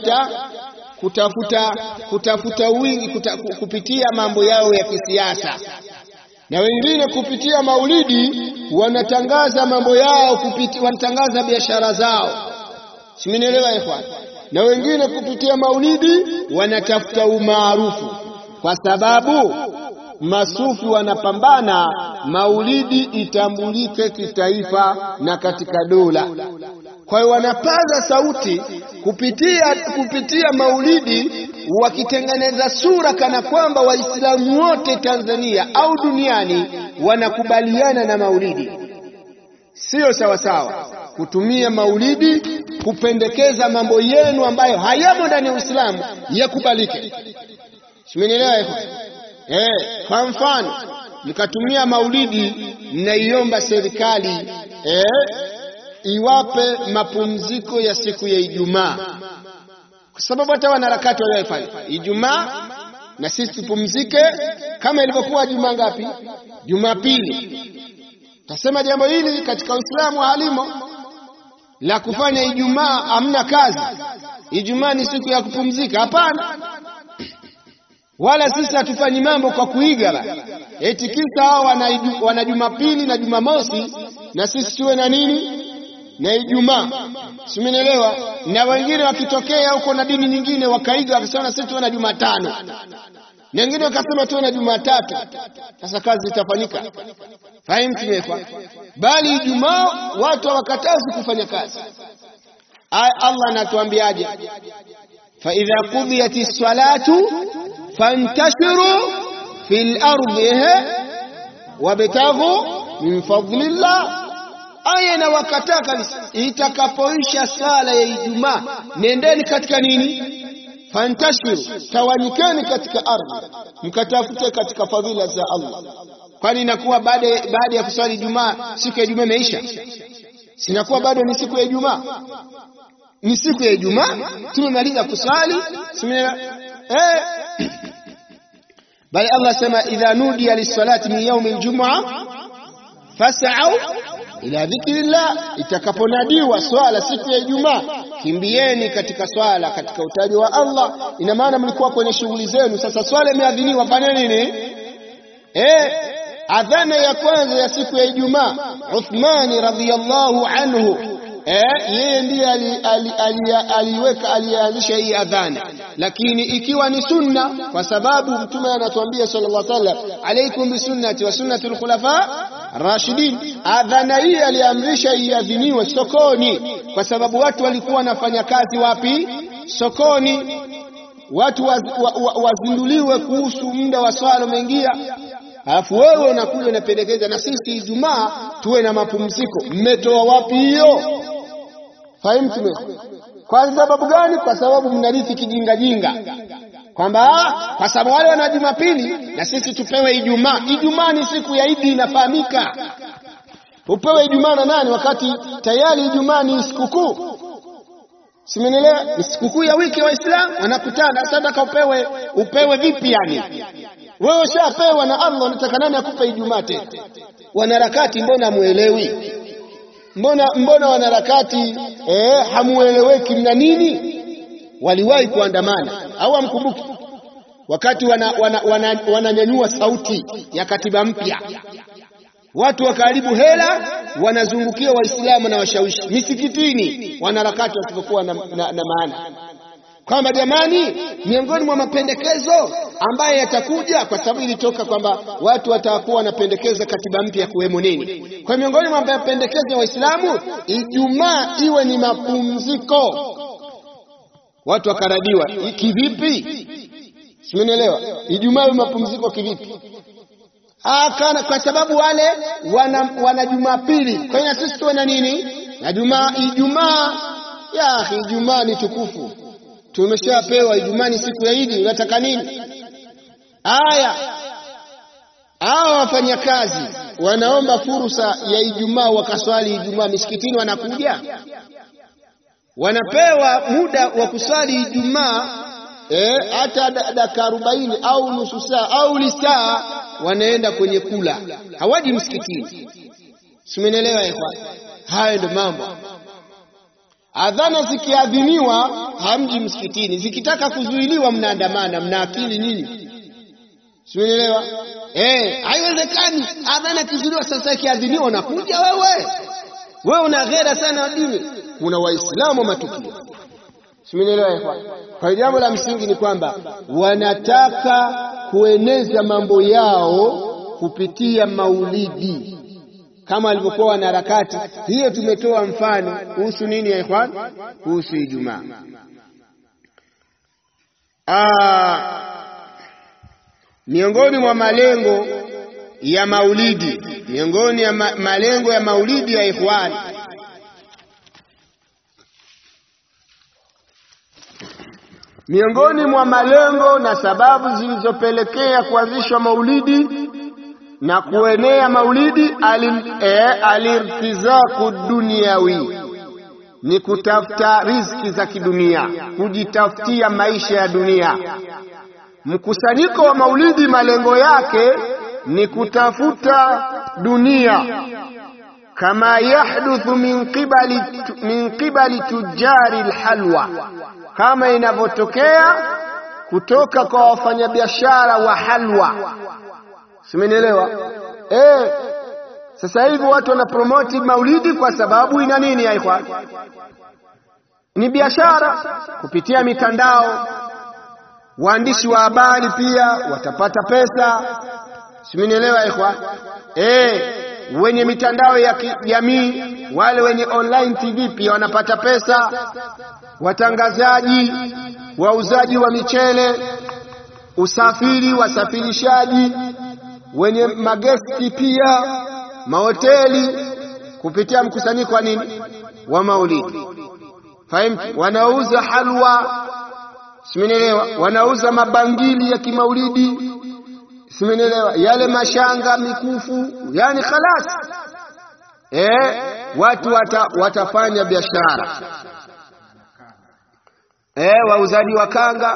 kutafuta wingi, kupitia mambo yao ya kisiasa, na wengine kupitia maulidi wanatangaza mambo yao, wanatangaza biashara zao. Simenielewa ikhwan? Na wengine kupitia maulidi wanatafuta umaarufu, kwa sababu masufi wanapambana maulidi itambulike kitaifa na katika dola. Kwa hiyo wanapaza sauti kupitia maulidi, wakitengeneza sura kana kwamba Waislamu wote Tanzania au duniani wanakubaliana na maulidi. Sio sawa sawa kutumia maulidi kupendekeza mambo yenu ambayo hayamo ndani ya Uislamu yakubalike. Simenielewa hiyo? Kwa mfano mkatumia maulidi, mnaiomba serikali iwape mapumziko ya siku ya Ijumaa, kwa sababu hata wanaharakati waliofanya Ijumaa na sisi tupumzike kama ilivyokuwa Jumaa ngapi? Jumapili. Tasema jambo hili katika Uislamu halimo la kufanya Ijumaa, hamna kazi. Ijumaa ni siku ya kupumzika, hapana. Wala sisi hatufanyi mambo kwa kuiga eti kisa hao wana Jumapili na Jumamosi na sisi tuwe na nini na Ijumaa. Simenielewa? Na wengine wakitokea huko na dini nyingine wakaiga wakasema sisi tuwe na Jumatano, na wengine wakasema tuwe na Jumatatu. Sasa kazi itafanyika. Fahimu tumefa? Bali Ijumaa watu hawakatazi kufanya kazi. Allah anatuambiaje? Fa idha qudiyatis salatu fantashiru fil ardi wabtaghu min fadlillah. Aya na wakataka itakapoisha sala ya Ijumaa, nendeni katika nini? Fantashiru, tawanyikeni katika ardhi, mkatafute katika fadhila za Allah. Kwani inakuwa baada ya kusali Ijumaa siku ya Ijumaa imeisha? Sinakuwa bado ni siku ya Ijumaa? Ni siku ya Ijumaa, tumemaliza kusali. Bali Allah sema idha nudiya lis-salati min yawm al-jum'a fas'au ila dhikrillah, itakaponadiwa swala siku ya Ijumaa kimbieni katika swala, katika utaji wa Allah. Ina maana mlikuwa kwenye shughuli zenu, sasa swala imeadhiniwa, fanyeni nini? Adhana ya kwanza ya siku ya Ijumaa, Uthman radhiyallahu anhu yeye ndiye alianzisha hii adhana, lakini ikiwa ni sunna, kwa sababu Mtume anatuambia sallallahu alaihi wasallam, alaikum bisunnati wa sunnati al-khulafa rashidin. Adhana hii aliamrisha iadhiniwe sokoni, kwa sababu watu walikuwa wanafanya kazi wapi? Sokoni. Watu wazinduliwe kuhusu muda wa swala umeingia, alafu wewe unakuja unapendekeza na sisi Ijumaa tuwe na mapumziko. Mmetoa wapi hiyo? Fahimu tume? Kwa sababu gani? Kwa sababu mnarithi kijinga kwamba kwa sababu wale wana Jumapili na sisi tupewe Ijumaa. Ijumaa ni siku ya Idi, inafahamika. Upewe Ijumaa na nani wakati tayari Ijumaa ni sikukuu? Simenielewa? Ni sikukuu ya wiki wa Waislamu wanakutana. Sasa upewe vipi yani? Wewe ushapewa na Allah, unataka nani akupe Ijumaa tena? Wanaharakati mbona muelewi? Mbona wanaharakati hamueleweki mna nini? Waliwahi kuandamana au hamkumbuki? Wakati wananyanyua sauti ya katiba mpya, watu wakaribu hela wanazungukia Waislamu na washawishi misikitini, wanaharakati wasipokuwa na maana kwamba jamani, miongoni mwa mapendekezo ambaye yatakuja, kwa sababu ilitoka kwamba watu watakuwa wanapendekeza katiba mpya kuwemo nini. Kwa miongoni mwa mapendekezo ya Waislamu, Ijumaa iwe ni mapumziko. Watu wakaradiwa, kivipi? Simenielewa? Ijumaa ni mapumziko kivipi? Kana kwa sababu wale wana Jumapili. Kwa hiyo sisi tuwe na nini? Na Ijumaa. Ya akhi, Ijumaa ni tukufu. Tumeshapewa Ijumaa ni siku ya Idi, unataka nini? Haya. Hao wafanyakazi wanaomba fursa ya Ijumaa wakaswali Ijumaa misikitini, wanakuja. Wanapewa muda wa kuswali Ijumaa hata dakika 40 au nusu saa au lisaa, wanaenda kwenye kula, hawaji msikitini. Simenielewa ikhwan? Hayo ndio mambo. Adhana zikiadhiniwa hamji msikitini, zikitaka kuzuiliwa mnaandamana. Mna akili nyinyi? Simenielewa? Haiwezekani adhana kizuiliwa sasa ikiadhiniwa unakuja wewe una ghera sana dini. Kuna waislamu matukio. Simenielewa ikhwan? Kwa jambo la msingi ni kwamba wanataka kueneza mambo yao kupitia maulidi kama alivyokuwa wanaharakati. Hiyo tumetoa mfano kuhusu nini ya ikhwan? Kuhusu Ijumaa. Miongoni mwa malengo ya maulidi, malengo ya maulidi ya ikhwan, miongoni mwa malengo na sababu zilizopelekea kuanzishwa maulidi na kuenea maulidi alirtizaku duniyawi, ni kutafuta riziki za kidunia, kujitafutia maisha ya dunia. Mkusanyiko wa maulidi malengo yake ni kutafuta dunia, kama yahduthu min qibali tujari alhalwa, kama inavyotokea kutoka kwa wafanyabiashara wa halwa. Simenielewa? Sasa hivi watu wanapromote maulidi kwa sababu ina nini ya ikhwan? Ni biashara kupitia mitandao. Waandishi wa habari pia watapata pesa. Simenielewa ikhwan? Wenye mitandao ya kijamii, wale wenye online TV pia wanapata pesa. Watangazaji, wauzaji wa michele, usafiri, wasafirishaji, wenye magesti pia, mahoteli, kupitia mkusanyiko wa nini? Wa maulidi. Fahimu? Wanauza halwa. Simenielewa? Wanauza mabangili ya kimaulidi. Simenielewa? Yale mashanga, mikufu, yani khalas. Watu watafanya biashara. Wauzaji wa kanga,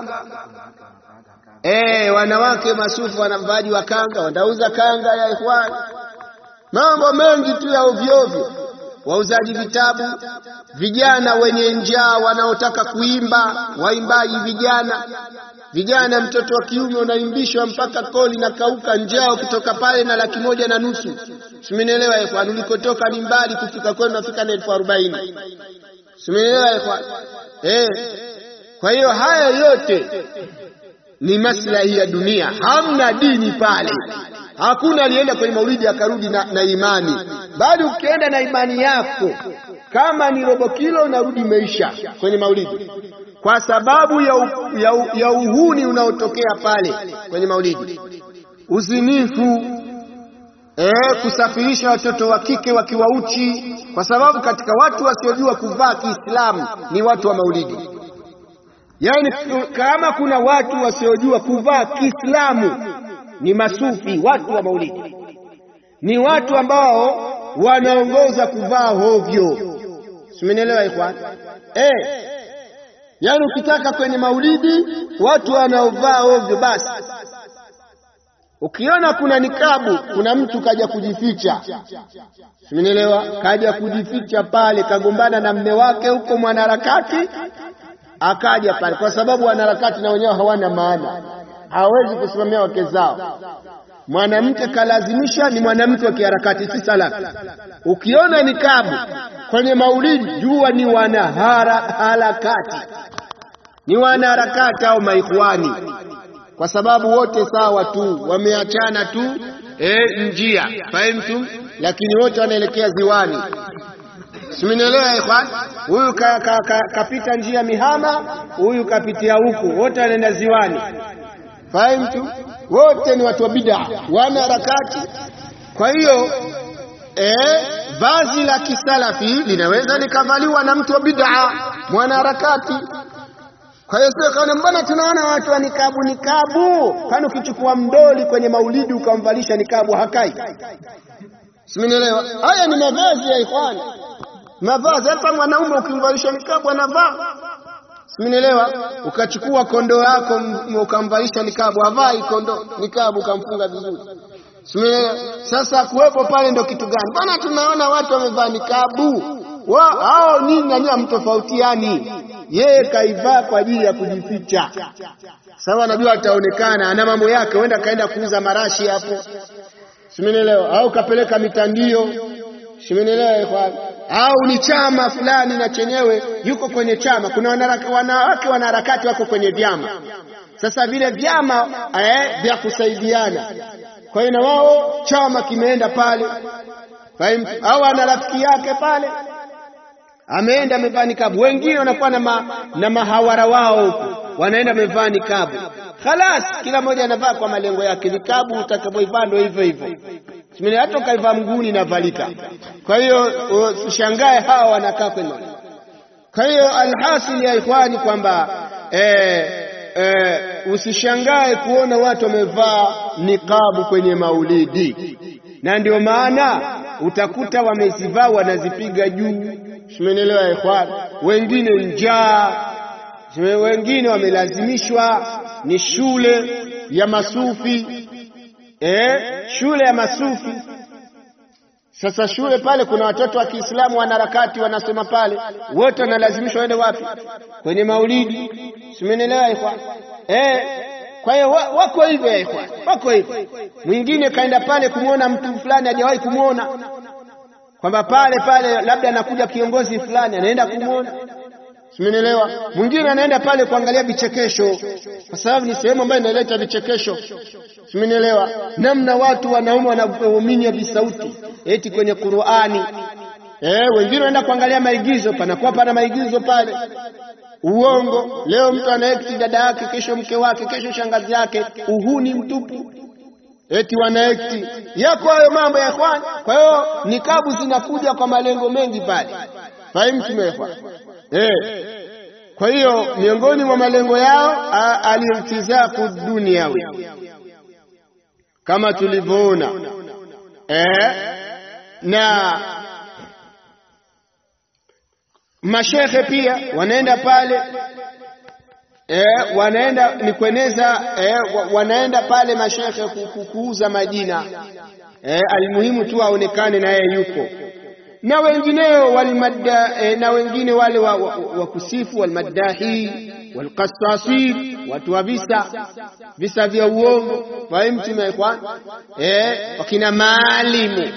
wanawake masufu wanavaji wa kanga, watauza kanga ya ikhwan. Mambo mengi tu ya ovyo ovyo. Wauzaji vitabu, vijana wenye njaa wanaotaka kuimba, waimbaji vijana, mtoto wa kiume unaimbishwa mpaka koli na kauka, njaa ukitoka pale na 1,500,000. Simenielewa ikhwan? Ulikotoka ni mbali, kufika kwenu nafika na 40,000. Simenielewa ikhwan? Kwa hiyo haya yote ni maslahi ya dunia, hamna dini pale. Hakuna alienda kwenye maulidi akarudi na imani, bali ukienda na imani yako kama ni robo kilo unarudi meisha kwenye maulidi, kwa sababu ya uhuni unaotokea pale kwenye maulidi. Uzinifu, kusafirisha watoto wa kike wakiwa uchi, kwa sababu katika watu wasiojua kuvaa Kiislamu ni watu wa maulidi. Yani kama kuna watu wasiojua kuvaa Kiislamu ni masufi, watu wa maulidi. Ni watu ambao wanaongoza kuvaa hovyo. Simenielewa ikhwan? Yani ukitaka kwenye maulidi watu wanaovaa hovyo basi. Ukiona kuna nikabu, kuna mtu kaja kujificha. Simenielewa? Kaja kujificha pale, kagombana na mume wake huko mwanaharakati, akaja pale kwa sababu wanaharakati na wenyewe hawana maana, hawezi kusimamia wake zao. Mwanamke kalazimisha, ni mwanamke wa kiharakati, si salama. Ukiona nikabu kwenye maulidi jua ni wanaharakati, ni wanaharakati au maikhwani, kwa sababu wote sawa tu, wameachana tu njia. Fahimu? Lakini wote wanaelekea ziwani. Simenielewa ikhwan? Huyu kapita njia Mihama, huyu kapitia huku, wote wanaenda ziwani. Fahimu? Wote ni watu wa bid'a, wana harakati. Kwa hiyo vazi la kisalafi linaweza likavaliwa na mtu wa bid'a, mwana harakati. Kwa hiyo sio kana mbona tunaona watu wa nikabu. Kana ukichukua mdoli kwenye maulidi ukamvalisha nikabu hakai. Simenielewa? Haya ni mavazi ya ikhwan. Mavazi hata mwanaume ukimvalisha nikabu anavaa. Simenielewa? Ukachukua kondoo yako ukamvalisha nikabu, havai kondoo, nikabu ukamfunga vizuri. Simenielewa? Sasa kuwepo pale ndo kitu gani? Bwana tunaona watu wamevaa nikabu. Hao nini na nyinyi mtofautiani? Yeye kaivaa kwa ajili ya kujificha. Sawa, anajua ataonekana, ana mambo yake, huenda kaenda kuuza marashi hapo. Simenielewa? Au kapeleka mitandio. Simenielewa? Au ni chama fulani na chenyewe yuko kwenye chama. Kuna wanawake wanaharakati wako kwenye vyama. Sasa vile vyama vya kusaidiana. Kwa hiyo na wao chama kimeenda pale. Fahimu? Au ana rafiki yake pale ameenda amevaa nikabu. Wengine wanakuwa na mahawara wao huko, wanaenda amevaa nikabu. Khalas, kila mmoja anavaa kwa malengo yake. Nikabu utakapoivaa ndio hivyo hivyo. Simeni hata kaivaa mguuni inavalika. Kwa hiyo usishangae hawa wanakaa kwenye. Kwa hiyo alhasil ya ikhwani kwamba usishangae kuona watu wamevaa nikabu kwenye maulidi. Na ndio maana utakuta wamezivaa wanazipiga juu. Simenielewa ikhwan? Wengine njaa, wengine wamelazimishwa. Ni shule ya masufi. Shule ya masufi. Sasa shule pale kuna watoto wa Kiislamu wanaharakati wanasoma pale, wote wanalazimishwa waende wapi? Kwenye maulidi. Simenielewa ikhwan? Kwa hiyo wako hivyo ikhwan, wako hivyo. Mwingine kaenda pale kumuona mtu fulani hajawahi kumuona, kwamba pale labda anakuja kiongozi fulani anaenda kumuona. Simenielewa? Mwingine anaenda pale kuangalia vichekesho, kwa sababu ni sehemu ambayo inaleta vichekesho. Simenielewa? Namna watu wanaume wanaominya visauti eti kwenye Qur'ani. Wengine wanaenda kuangalia maigizo, panakuwa pana maigizo pale. Uongo. Leo mtu anaekti dada yake, kesho mke wake, kesho shangazi yake. Uhuni mtupu. Eti wanaekti. Yako hayo mambo ya ikhwan. Kwa hiyo nikabu zinakuja kwa malengo mengi pale. Fahimu tumefa. Kwa hiyo miongoni mwa malengo yao al-iltizaku dunyawi. Kama tulivyoona. Na mashekhe pia wanaenda pale, wanaenda ni kueneza, wanaenda pale mashekhe kuuza majina. Almuhimu tu aonekane na yeye yupo. Na wengineo na wengine wale wa kusifu, walmaddahi walqassasi, watu wa visa vya uongo. Fahimu ikhwan? Wakina maalimu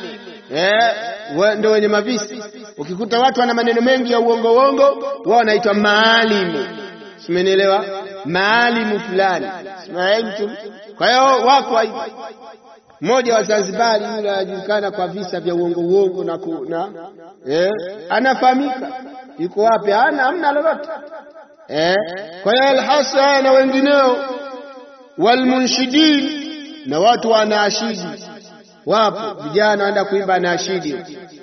ndio wenye mavisi. Ukikuta watu wana maneno mengi ya uongo wao wanaitwa maalimu. Simenielewa? Maalimu fulani. Fahimu? Kwa hiyo wako hivyo. Mmoja wa Zanzibar yule anajulikana kwa visa vya uongo na anafahamika. Yuko wapi? Hamna lolote. Kwa hiyo alhasa na wengineo, walmunshidin, na watu wanaashidi. Wapo vijana wanaenda kuimba naashidi.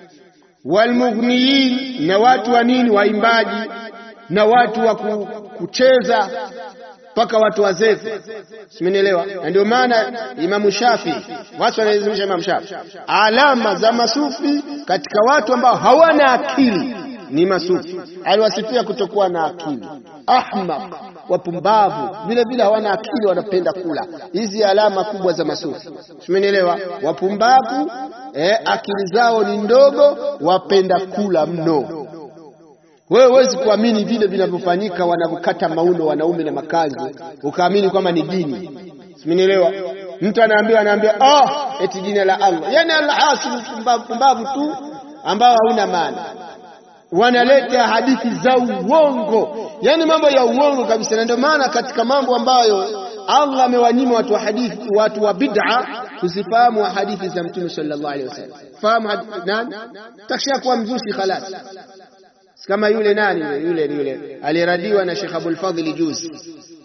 Walmughniyin, na watu wa nini, waimbaji, na watu wa kucheza mpaka watu wazefu. Simenielewa? Na ndio maana Imam Shafi, watu wanalazimisha Imam Shafi, alama za masufi katika watu ambao hawana akili ni masufi. Aliwasifia kutokuwa na akili. Ahmaq, wapumbavu, vile vile hawana akili, wanapenda kula. Hizi alama kubwa za masufi. Simenielewa? Wapumbavu, akili zao ni ndogo, wapenda kula mno. Wewe huwezi kuamini vile vinavyofanyika, wanavukata mauno wanaume na makazi, ukaamini kwamba ni dini. Simenielewa? Mtu anaambia eti jina la Allah. Yani al-hasil pumbavu tu ambao hauna maana. Wanaleta hadithi za uongo. Yani mambo ya uongo kabisa. Na ndio maana katika mambo ambayo Allah amewanyima watu wa hadithi, watu wa bid'a, kuzifahamu hadithi za Mtume sallallahu alaihi wasallam. Fahamu nani? Takisha kuwa mzushi khalas. Kama yule nani yule aliradiwa na Sheikh Abdul Fadhil juzi.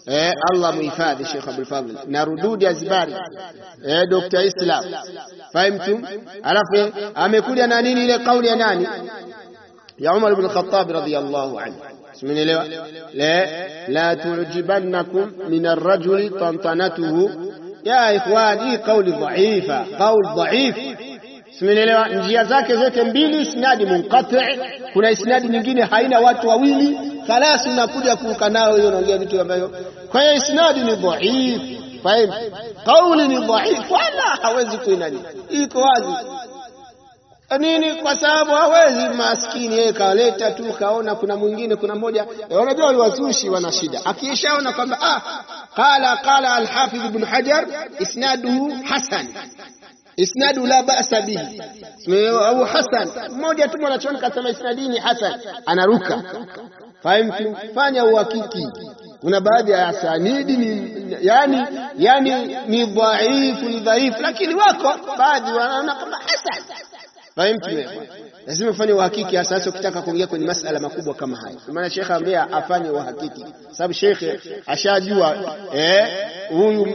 Allah muhifadhi Sheikh Abdul Fadhil na Rududi Azbari Dr. Islam, fahimtum? Alafu amekuja na nini ile kauli ya nani ya Umar ibn Khattab radhiyallahu anhu, simenielewa? La tu'jibannakum min ar-rajuli tantanatuhu. Ya ikhwan, hii kauli dhaifa, kauli dhaif, simenielewa? Njia zake zote mbili isnadi munqati', kuna isnadi nyingine haina watu wawili, khalas unakuja kuruka nao, hiyo unaongea vitu ambavyo, kwa hiyo isnadi ni dhaif, fahimu? Kauli ni dhaif, wala hawezi kuinani, iko wazi nini, kwa sababu hawezi, maskini yeye kaleta tu, kaona kuna mwingine, kuna mmoja. Unajua wale wazushi wana shida, akishaona kwamba qala al-Hafidh ibn Hajar isnaduhu hasan, isnadu la ba'sa bihi, au hasan, mmoja tu mwanachuoni kasema isnadini hasan, anaruka. Fahimu? Fanya uhakiki. Kuna baadhi ya asanidi ni yani ni dhaifu, ni dhaifu, lakini wako baadhi wanaona kama hasan. Fahimu? Lazima ufanye uhakiki, hasa ukitaka kuingia kwenye masala makubwa kama haya. Kwa maana Sheikh ambia afanye uhakiki, sababu Sheikh ashajua huyu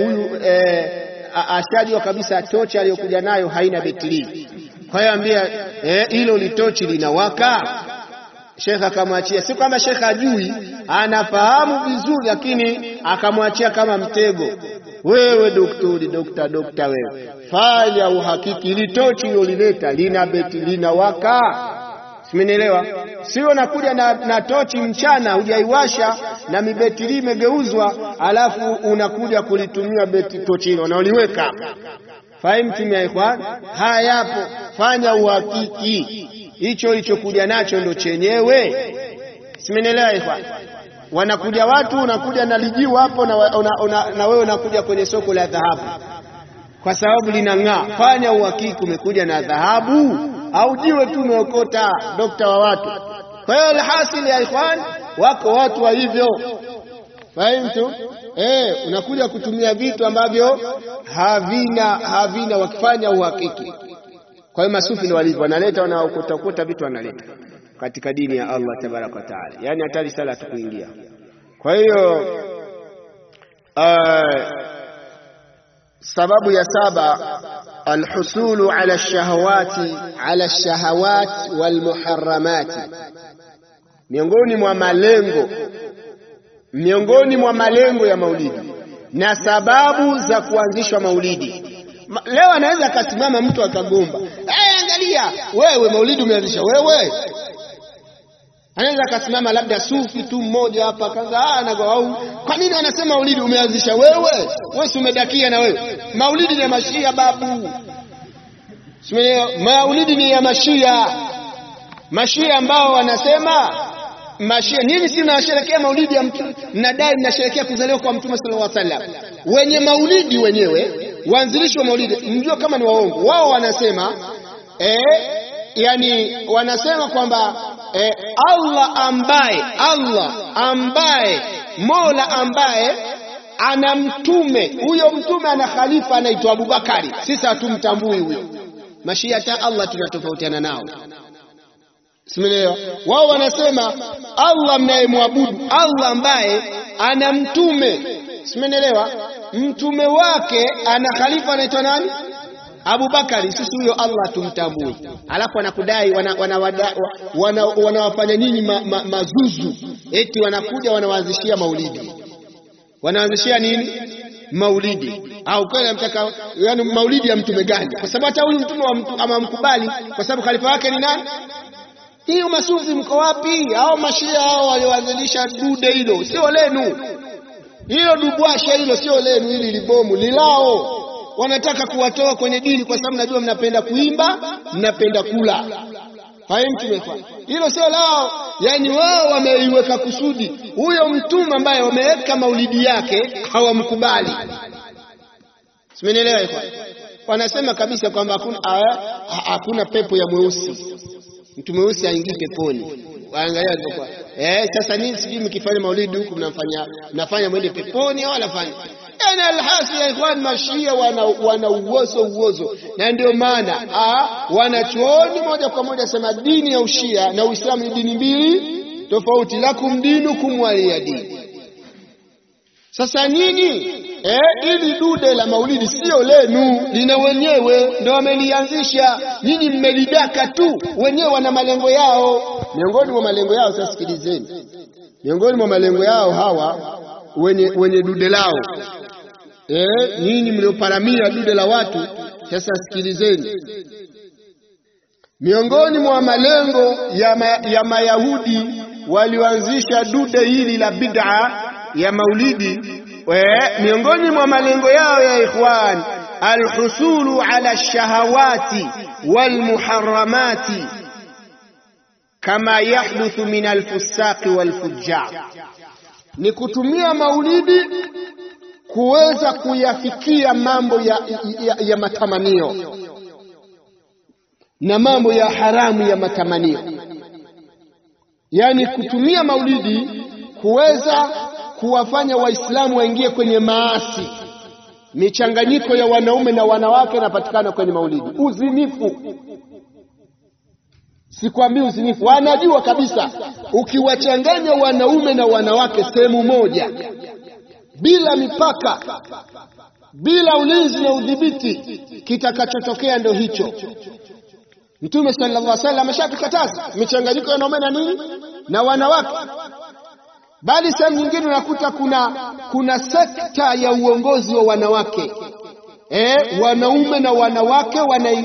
ashajua kabisa tochi aliyokuja nayo haina betri. Kwa hiyo ambia hilo litochi linawaka. Sheikh akamwachia, si kama Sheikh ajui, anafahamu vizuri, lakini akamwachia kama mtego. Wewe dokta wewe, fanya uhakiki, litochi lilolileta lina betri, linawaka. Simenielewa? Sio nakuja na tochi mchana hujaiwasha na mibetri imegeuzwa, alafu unakuja kulitumia tochi hilo na uliweka. Fahimu tumia ikhwan? Haya yapo, fanya uhakiki. Hicho kuja nacho ndo chenyewe. Simenielewa ikhwan? Wanakuja watu, unakuja na lijiwa hapo na wewe unakuja kwenye soko la dhahabu kwa sababu linang'aa. Fanya uhakiki, umekuja na dhahabu au jiwe tu umeokota, dokta wa watu. Kwa hiyo alhasil ya ikhwan, wako watu wa hivyo. Fahimu? Unakuja kutumia vitu ambavyo havina wakifanya uhakiki. Kwa hiyo masufi ndio walivyo, wanaleta, wanaokota vitu wanaleta katika dini ya Allah tabaraka wa taala, yani hatari sala tukuingia. Kwa hiyo sababu ya 7, alhusulu ala shahawat wal muharramati, miongoni mwa malengo ya maulidi na sababu za kuanzishwa maulidi. Leo anaweza akasimama mtu akagomba, angalia wewe, maulidi umeanzisha wewe. Anaweza akasimama labda sufi tu mmoja hapa kaza au kwa nini anasema maulidi umeanzisha wewe? Wewe umedakia na wewe. Maulidi ni mashia babu. Maulidi ni ya mashia ambao wanasema mashia nini, si mnasherehekea maulidi ya mtu, mnadai mnasherehekea kuzaliwa kwa Mtume sallallahu alaihi wasallam. Wenye maulidi wenyewe, waanzilishi wa maulidi, mjua kama ni waongo. Wao wanasema yani wanasema kwamba Allah ambaye Mola ambaye ana mtume, huyo mtume ana khalifa anaitwa Abubakari, sisi hatumtambui huyo. Mashia hata Allah tunatofautiana nao. Simelewa? Wao wanasema Allah mnayemwabudu, Allah ambaye ana mtume, simenielewa, mtume wake ana khalifa anaitwa nani? Abubakari, sisi huyo Allah tumtambui. Alafu wanakudai wanawafanya nyinyi mazuzu, eti wanakuja wanawaanzishia maulidi. Wanaanzishia nini? Maulidi. Au kweli mtaka, yani maulidi ya mtume gani? Kwa sababu hata huyu mtume wa mtu ama mkubali, kwa sababu khalifa wake ni nani? Hiyo masufi mko wapi? Hao mashia hao walioanzisha dude hilo sio lenu. Hilo dubwasha hilo sio lenu, hili libomu lilao. Wanataka kuwatoa kwenye dini kwa sababu najua mnapenda kuimba, mnapenda kula. Fahimu tumefanya. Hilo sio lao. Yani wao wameiweka kusudi. Huyo mtume ambaye wameweka maulidi yake hawamkubali. Simenielewa hiyo? Wanasema kabisa kwamba hakuna pepo ya mweusi. Mtu mweusi haingii peponi. Waangalia kwa. Sasa nini sijui mkifanya maulidi huku mnafanya mwende peponi au wanafanya? Yani alhasi ya ikhwan, mashia wana uozo. Na ndio maana wanachuoni moja kwa moja sema dini ya ushia na Uislamu ni dini mbili tofauti. Lakum dinukum waliya dini. Sasa nyinyi ili dude la maulidi sio lenu, lina wenyewe, ndio wamelianzisha. Nyinyi mmelidaka tu, wenyewe wana malengo yao. Miongoni mwa malengo yao, sasa sikilizeni, miongoni mwa malengo yao hawa wenye dude lao, nyinyi mlioparamia dude la watu, sasa sikilizeni. Miongoni mwa malengo ya Mayahudi walioanzisha dude hili la bid'a ya maulidi, miongoni mwa malengo yao ya ikhwan, alhusulu ala shahawati walmuharramati kama yahduthu min alfusaqi walfujjar, ni kutumia maulidi kuweza kuyafikia mambo ya matamanio na mambo ya haramu ya matamanio. Yani kutumia maulidi kuweza kuwafanya Waislamu waingie kwenye maasi. Michanganyiko ya wanaume na wanawake inapatikana kwenye maulidi. Uzinifu, sikwambii uzinifu, wanajua kabisa ukiwachanganya wanaume na wanawake sehemu moja bila mipaka, bila ulinzi na udhibiti, kitakachotokea ndio hicho. Mtume sallallahu alaihi wasallam ameshatukataza michanganyiko ya wanaume na nini na wanawake. Bali sehemu nyingine unakuta kuna sekta ya uongozi wa wanawake. Wanaume na wanawake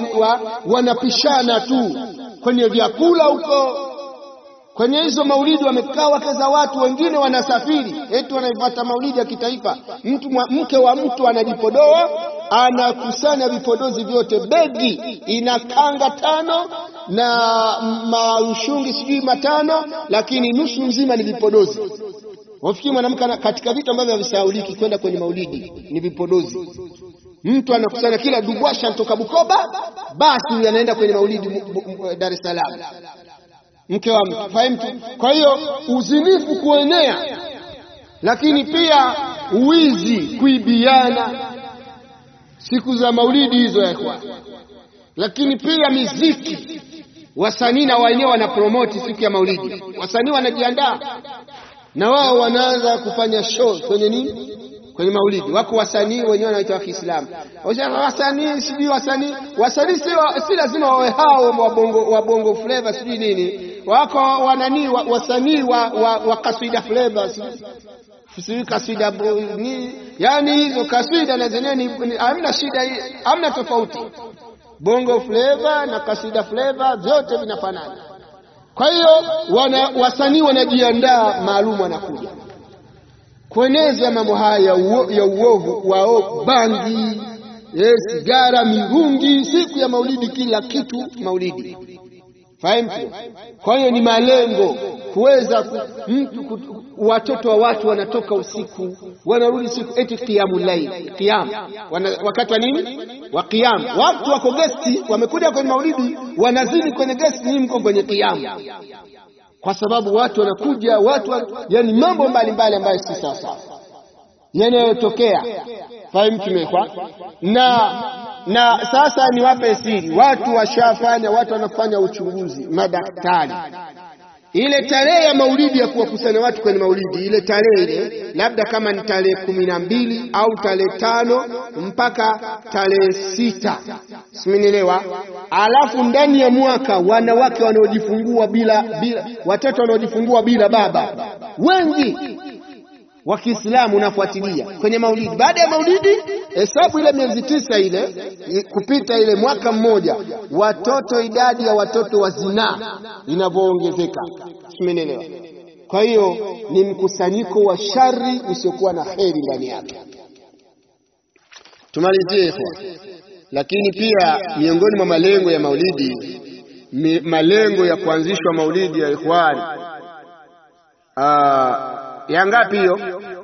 wanapishana tu kwenye vyakula huko. Kwenye hizo maulidi wamekaa wake za watu, wengine wanasafiri eti wanaifuata maulidi ya kitaifa. Mke wa mtu anajipodoa, anakusanya vipodozi vyote, begi ina kanga 5 na maushungi sijui 5, lakini nusu nzima ni vipodozi. Wafikiri mwanamke katika vitu ambavyo havisahauliki kwenda kwenye maulidi ni vipodozi. Mtu anakusanya kila dubwasha kutoka Bukoba, basi anaenda kwenye maulidi Dar es Salaam. Mke wa mtu, fahamu. Kwa hiyo uzinifu kuenea, lakini pia uwizi, kuibiana siku za maulidi hizo ya kwa. Lakini pia miziki, wasanii na wenyewe wanapromote siku ya maulidi. Wasanii wanajiandaa na wao wanaanza kufanya show kwenye nini? Kwenye maulidi. Wako wasanii wenyewe wanaitwa wa Kiislamu. Wasanii sijui wasanii si lazima wawe hao wa bongo flavor sijui nini. Wako wanani wasanii wa kaswida flavor sijui kaswida ni, yani hizo kaswida na zenyewe hamna shida, hamna tofauti. Bongo flavor na kaswida flavor zote vinafanana. Kwa hiyo wasanii wanajiandaa maalum, wanakuja kueneza mambo haya ya uovu wao, bangi, sigara, mirungi, siku ya maulidi, kila kitu maulidi. Fahamu? Kwa hiyo ni malengo kuweza watoto wa watu wanatoka usiku wanarudi siku, eti qiyamul layl, qiyam wakati wa nini? Wa qiyam. Watu wako guesti wamekuja kwenye maulidi, wanazidi kwenye guesti, ni mko kwenye qiyam. Kwa sababu watu wanakuja, yani mambo mbalimbali ambayo si sawa yanayotokea. Fahamu tumekwa na sasa niwape siri, watu washafanya, watu wanafanya uchunguzi, madaktari. Ile tarehe ya maulidi ya kuwakusanya watu kwenye maulidi, ile tarehe ile labda kama ni tarehe 12 au tarehe 5 mpaka tarehe 6, simenielewa. Alafu ndani ya mwaka wanawake wanaojifungua bila watoto wanaojifungua bila baba wengi wa Kiislamu unafuatilia kwenye maulidi. Baada ya maulidi, hesabu ile miezi 9 ile kupita ile mwaka mmoja, watoto, idadi ya watoto wa zinaa inavyoongezeka, simenielewa. Kwa hiyo ni mkusanyiko wa shari usiokuwa na kheri ndani yake. Tumalizie kwa. Lakini pia miongoni mwa malengo ya maulidi, malengo ya kuanzishwa maulidi ya ikhwani, ya ngapi hiyo?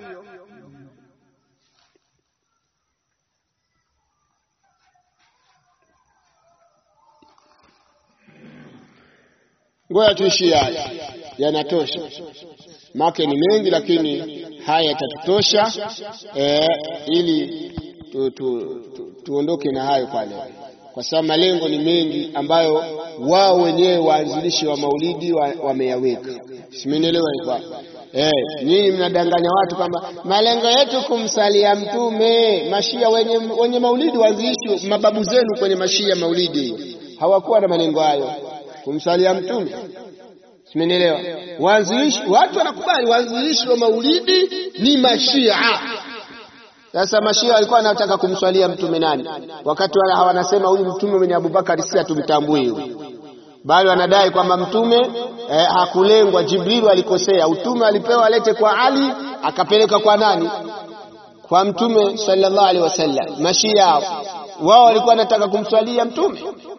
Ngoja tuishie haya, yanatosha. Make ni mengi, lakini haya yatatutosha ili tuondoke na hayo pale, kwa sababu malengo ni mengi ambayo wao wenyewe waanzilishi wa maulidi wameyaweka. Simenielewa hivyo? Nyinyi mnadanganya watu kwamba malengo yetu kumsalia mtume. Mashia wenye maulidi waanzishi mababu zenu kwenye mashia maulidi hawakuwa na malengo hayo kumsalia mtume. Simenielewa? Waanzishi watu wanakubali waanzishi wa maulidi ni mashia. Sasa mashia walikuwa wanataka kumswalia mtume nani? Wakati wala hawanasema huyu mtume mwenye Abubakar si atumtambui. Bali wanadai kwamba mtume hakulengwa, Jibril alikosea. Utume alipewa alete kwa Ali, akapeleka kwa nani? Kwa mtume sallallahu alaihi wasallam. Mashia wao walikuwa wanataka kumswalia mtume.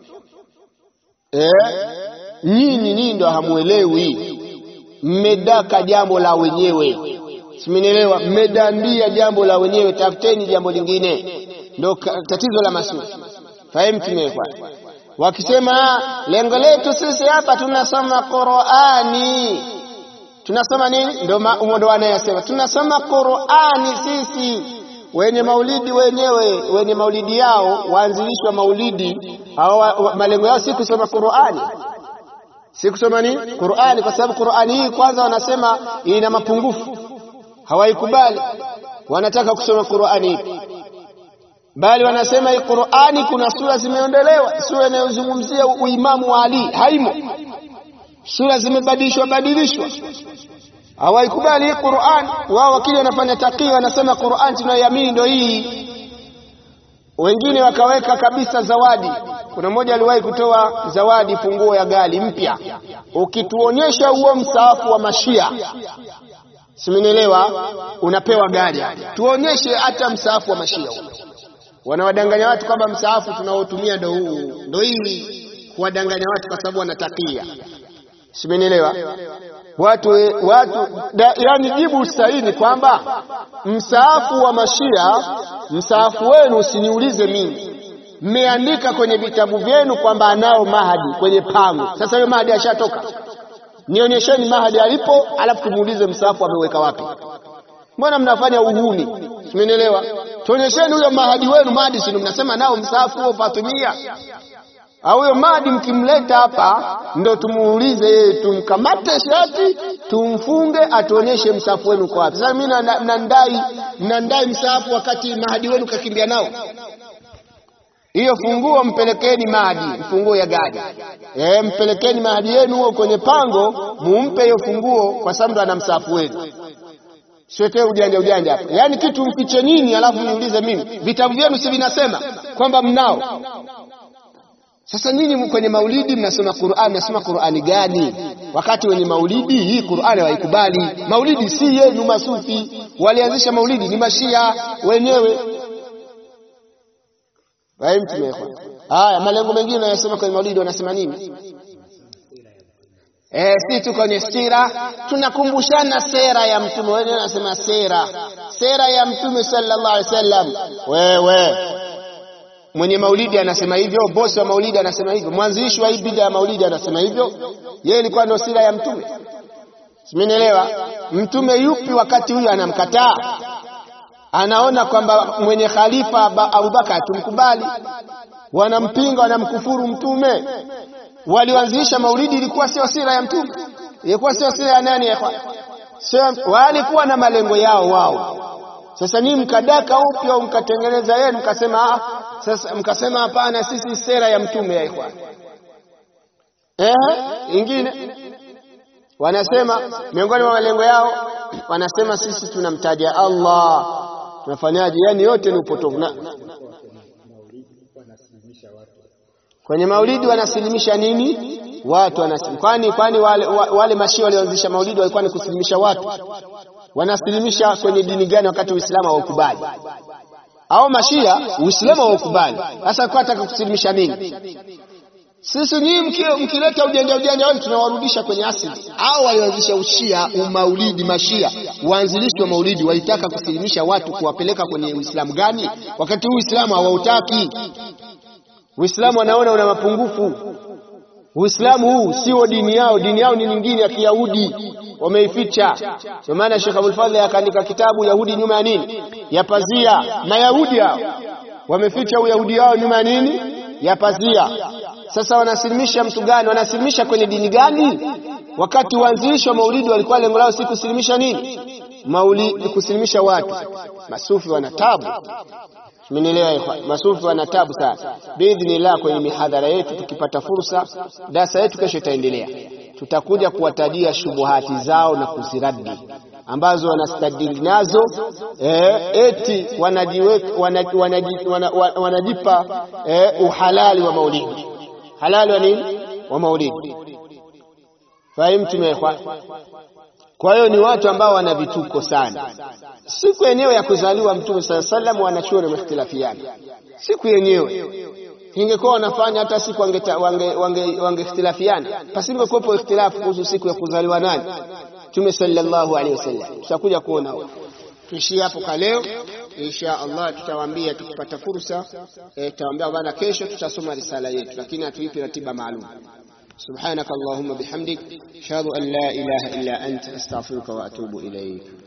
Nyinyi ndio hamuelewi. Mmedaka jambo la wenyewe. Simenielewa? Mmedandia jambo la wenyewe, tafuteni jambo lingine. Ndio tatizo la masufi. Fahamu tumekwa. Wakisema lengo letu sisi hapa tunasoma Qur'ani. Tunasoma nini? Ndio wanayasema. Tunasoma Qur'ani sisi. Wenye maulidi wenyewe, wenye maulidi yao, waanzilishwa maulidi, hao malengo yao si kusoma Qur'ani. Si kusoma nini? Qur'ani, kwa sababu Qur'ani hii kwanza wanasema ina mapungufu. Hawaikubali. Wanataka kusoma Qur'ani. Bali wanasema hii Qur'ani kuna sura zimeondolewa, sura inayozungumzia uimamu wa Ali haimo. Sura zimebadilishwa. Hawaikubali hii Qur'an. Wao wakili wanafanya takia, wanasema Qur'an tunayoamini ndio hii. Wengine wakaweka kabisa zawadi. Kuna mmoja aliwahi kutoa zawadi, funguo ya gari mpya. Ukituonyesha huo msaafu wa mashia, simenielewa, unapewa gari. Tuonyeshe hata msaafu wa mashia huo. Wanawadanganya watu kwamba msaafu tunaotumia ndio huu. Ndio hii kuwadanganya watu kwa sababu wanatakia. Simenielewa? Yani jibu sahihi kwamba msaafu wa mashia, msaafu wenu usiniulize mimi. Mmeandika kwenye vitabu vyenu kwamba anao Mahdi kwenye pango. Sasa huyo Mahdi ashatoka. Nionyesheni Mahdi alipo, alafu tumuulize msaafu ameweka wapi. Mbona mnafanya uhuni? Simenielewa? Tuonyesheni huyo Mahdi wenu. Mahdi si mnasema nao msaafu huo Fatimia. Au huyo Mahdi mkimleta hapa ndo tumuulize yeye, tumkamate shati, tumfunge, atuonyeshe msaafu wenu kwa wapi. Sasa mimi mnandai msaafu wakati Mahdi wenu kakimbia nao. Hiyo funguo mpelekeni Mahdi, funguo ya gari. Mpelekeni Mahdi yenu huo kwenye pango, mumpe hiyo funguo kwa sababu ndo ana msaafu wenu. Siwete ujanja hapa. Yaani kitu mfiche nini alafu niulize mimi. Vitabu vyenu si vinasema kwamba mnao. Sasa nyinyi kwenye maulidi mnasoma Qur'an, mnasoma Qur'ani gani? Wakati wenye maulidi hii Qur'ani hawaikubali. Maulidi si yenu masufi. Walianzisha maulidi ni mashia wenyewe. Haya, malengo mengine yanasema kwenye maulidi wanasema nini? Si tuko kwenye sira, tunakumbushana sera ya mtume. Wewe unasema sera ya mtume sallallahu alaihi wasallam. Wewe mwenye maulidi anasema hivyo, bosi wa maulidi anasema hivyo, mwanzilishi wa ibada ya maulidi anasema hivyo. Yeye ilikuwa ndio sira ya mtume. Simenielewa? Mtume yupi wakati huyu anamkataa? Anaona kwamba mwenye khalifa Abubakar tumkubali. Wanampinga, wanamkufuru mtume. Walioanzisha maulidi ilikuwa sio sira ya mtume. Ilikuwa sio sira ya nani ya? Walikuwa na malengo yao wao. Sasa nyinyi mkadaka upya, mkatengeneza yenu, mkasema sasa mkasema hapana, sisi sera ya mtume ya ikhwan. Ingine wanasema miongoni mwa malengo yao wanasema sisi tunamtaja Allah. Tunafanyaje? Yani yote ni upotovu. Kwenye maulidi wanasilimisha nini? Watu wanasilimisha. Kwani wale mashia walioanzisha maulidi walikuwa ni kusilimisha watu? Wanasilimisha kwenye dini gani wakati Uislamu haukubali? Au mashia Uislamu haukubali. Sasa kwa nataka kusilimisha nini? Sisi nyinyi mkileta ujanja wao tunawarudisha kwenye asili. Hao walioanzisha ushia, maulidi, mashia, waanzilishi wa maulidi walitaka kusilimisha watu kuwapeleka kwenye Uislamu gani? Wakati Uislamu hawautaki. Uislamu wanaona una mapungufu. Uislamu huu sio dini yao, dini yao ni nyingine ya Kiyahudi. Wameificha. Kwa maana Sheikh Abdul Fadhil akaandika kitabu Yahudi nyuma ya nini? Ya pazia. Mayahudi hao wameficha uyahudi wao nyuma ya nini? Ya pazia. Sasa wanasilimisha mtu gani? Wanasilimisha kwenye dini gani? wakati waanzilishwa maulidi walikuwa lengo lao si kusilimisha nini? Maulidi, kusilimisha watu. Masufi wana tabu. Mmenielewa ikhwan? Masufi wana tabu sana. Biidhnillah kwenye mihadhara yetu tukipata fursa, darasa yetu kesho itaendelea. Tutakuja kuwatajia shubuhati zao na kuziradi ambazo wanastadili nazo, eti wanajipa uhalali wa maulidi. Halali wa nini? Wa maulidi. Fahimu ikhwan? Kwa hiyo ni watu ambao wana vituko sana. Siku yenyewe ya kuzaliwa Mtume sallallahu alaihi wasallam wanachuoni wamehitilafiana. Siku yenyewe ingekuwa wanafanya hata siku wangehitilafiana. Pasingekuwepo ikhtilafu kuhusu siku ya kuzaliwa nani? Mtume sallallahu alaihi wasallam. Tutakuja kuona huko. Tuishie hapo kwa leo. Insha Allah tutawaambia tukipata fursa, tutawaambia bana kesho tutasoma risala yetu, lakini hatuipi ratiba maalum. سبحانك اللهم بحمدك أشهد أن لا إله إلا أنت أستغفرك وأتوب إليك.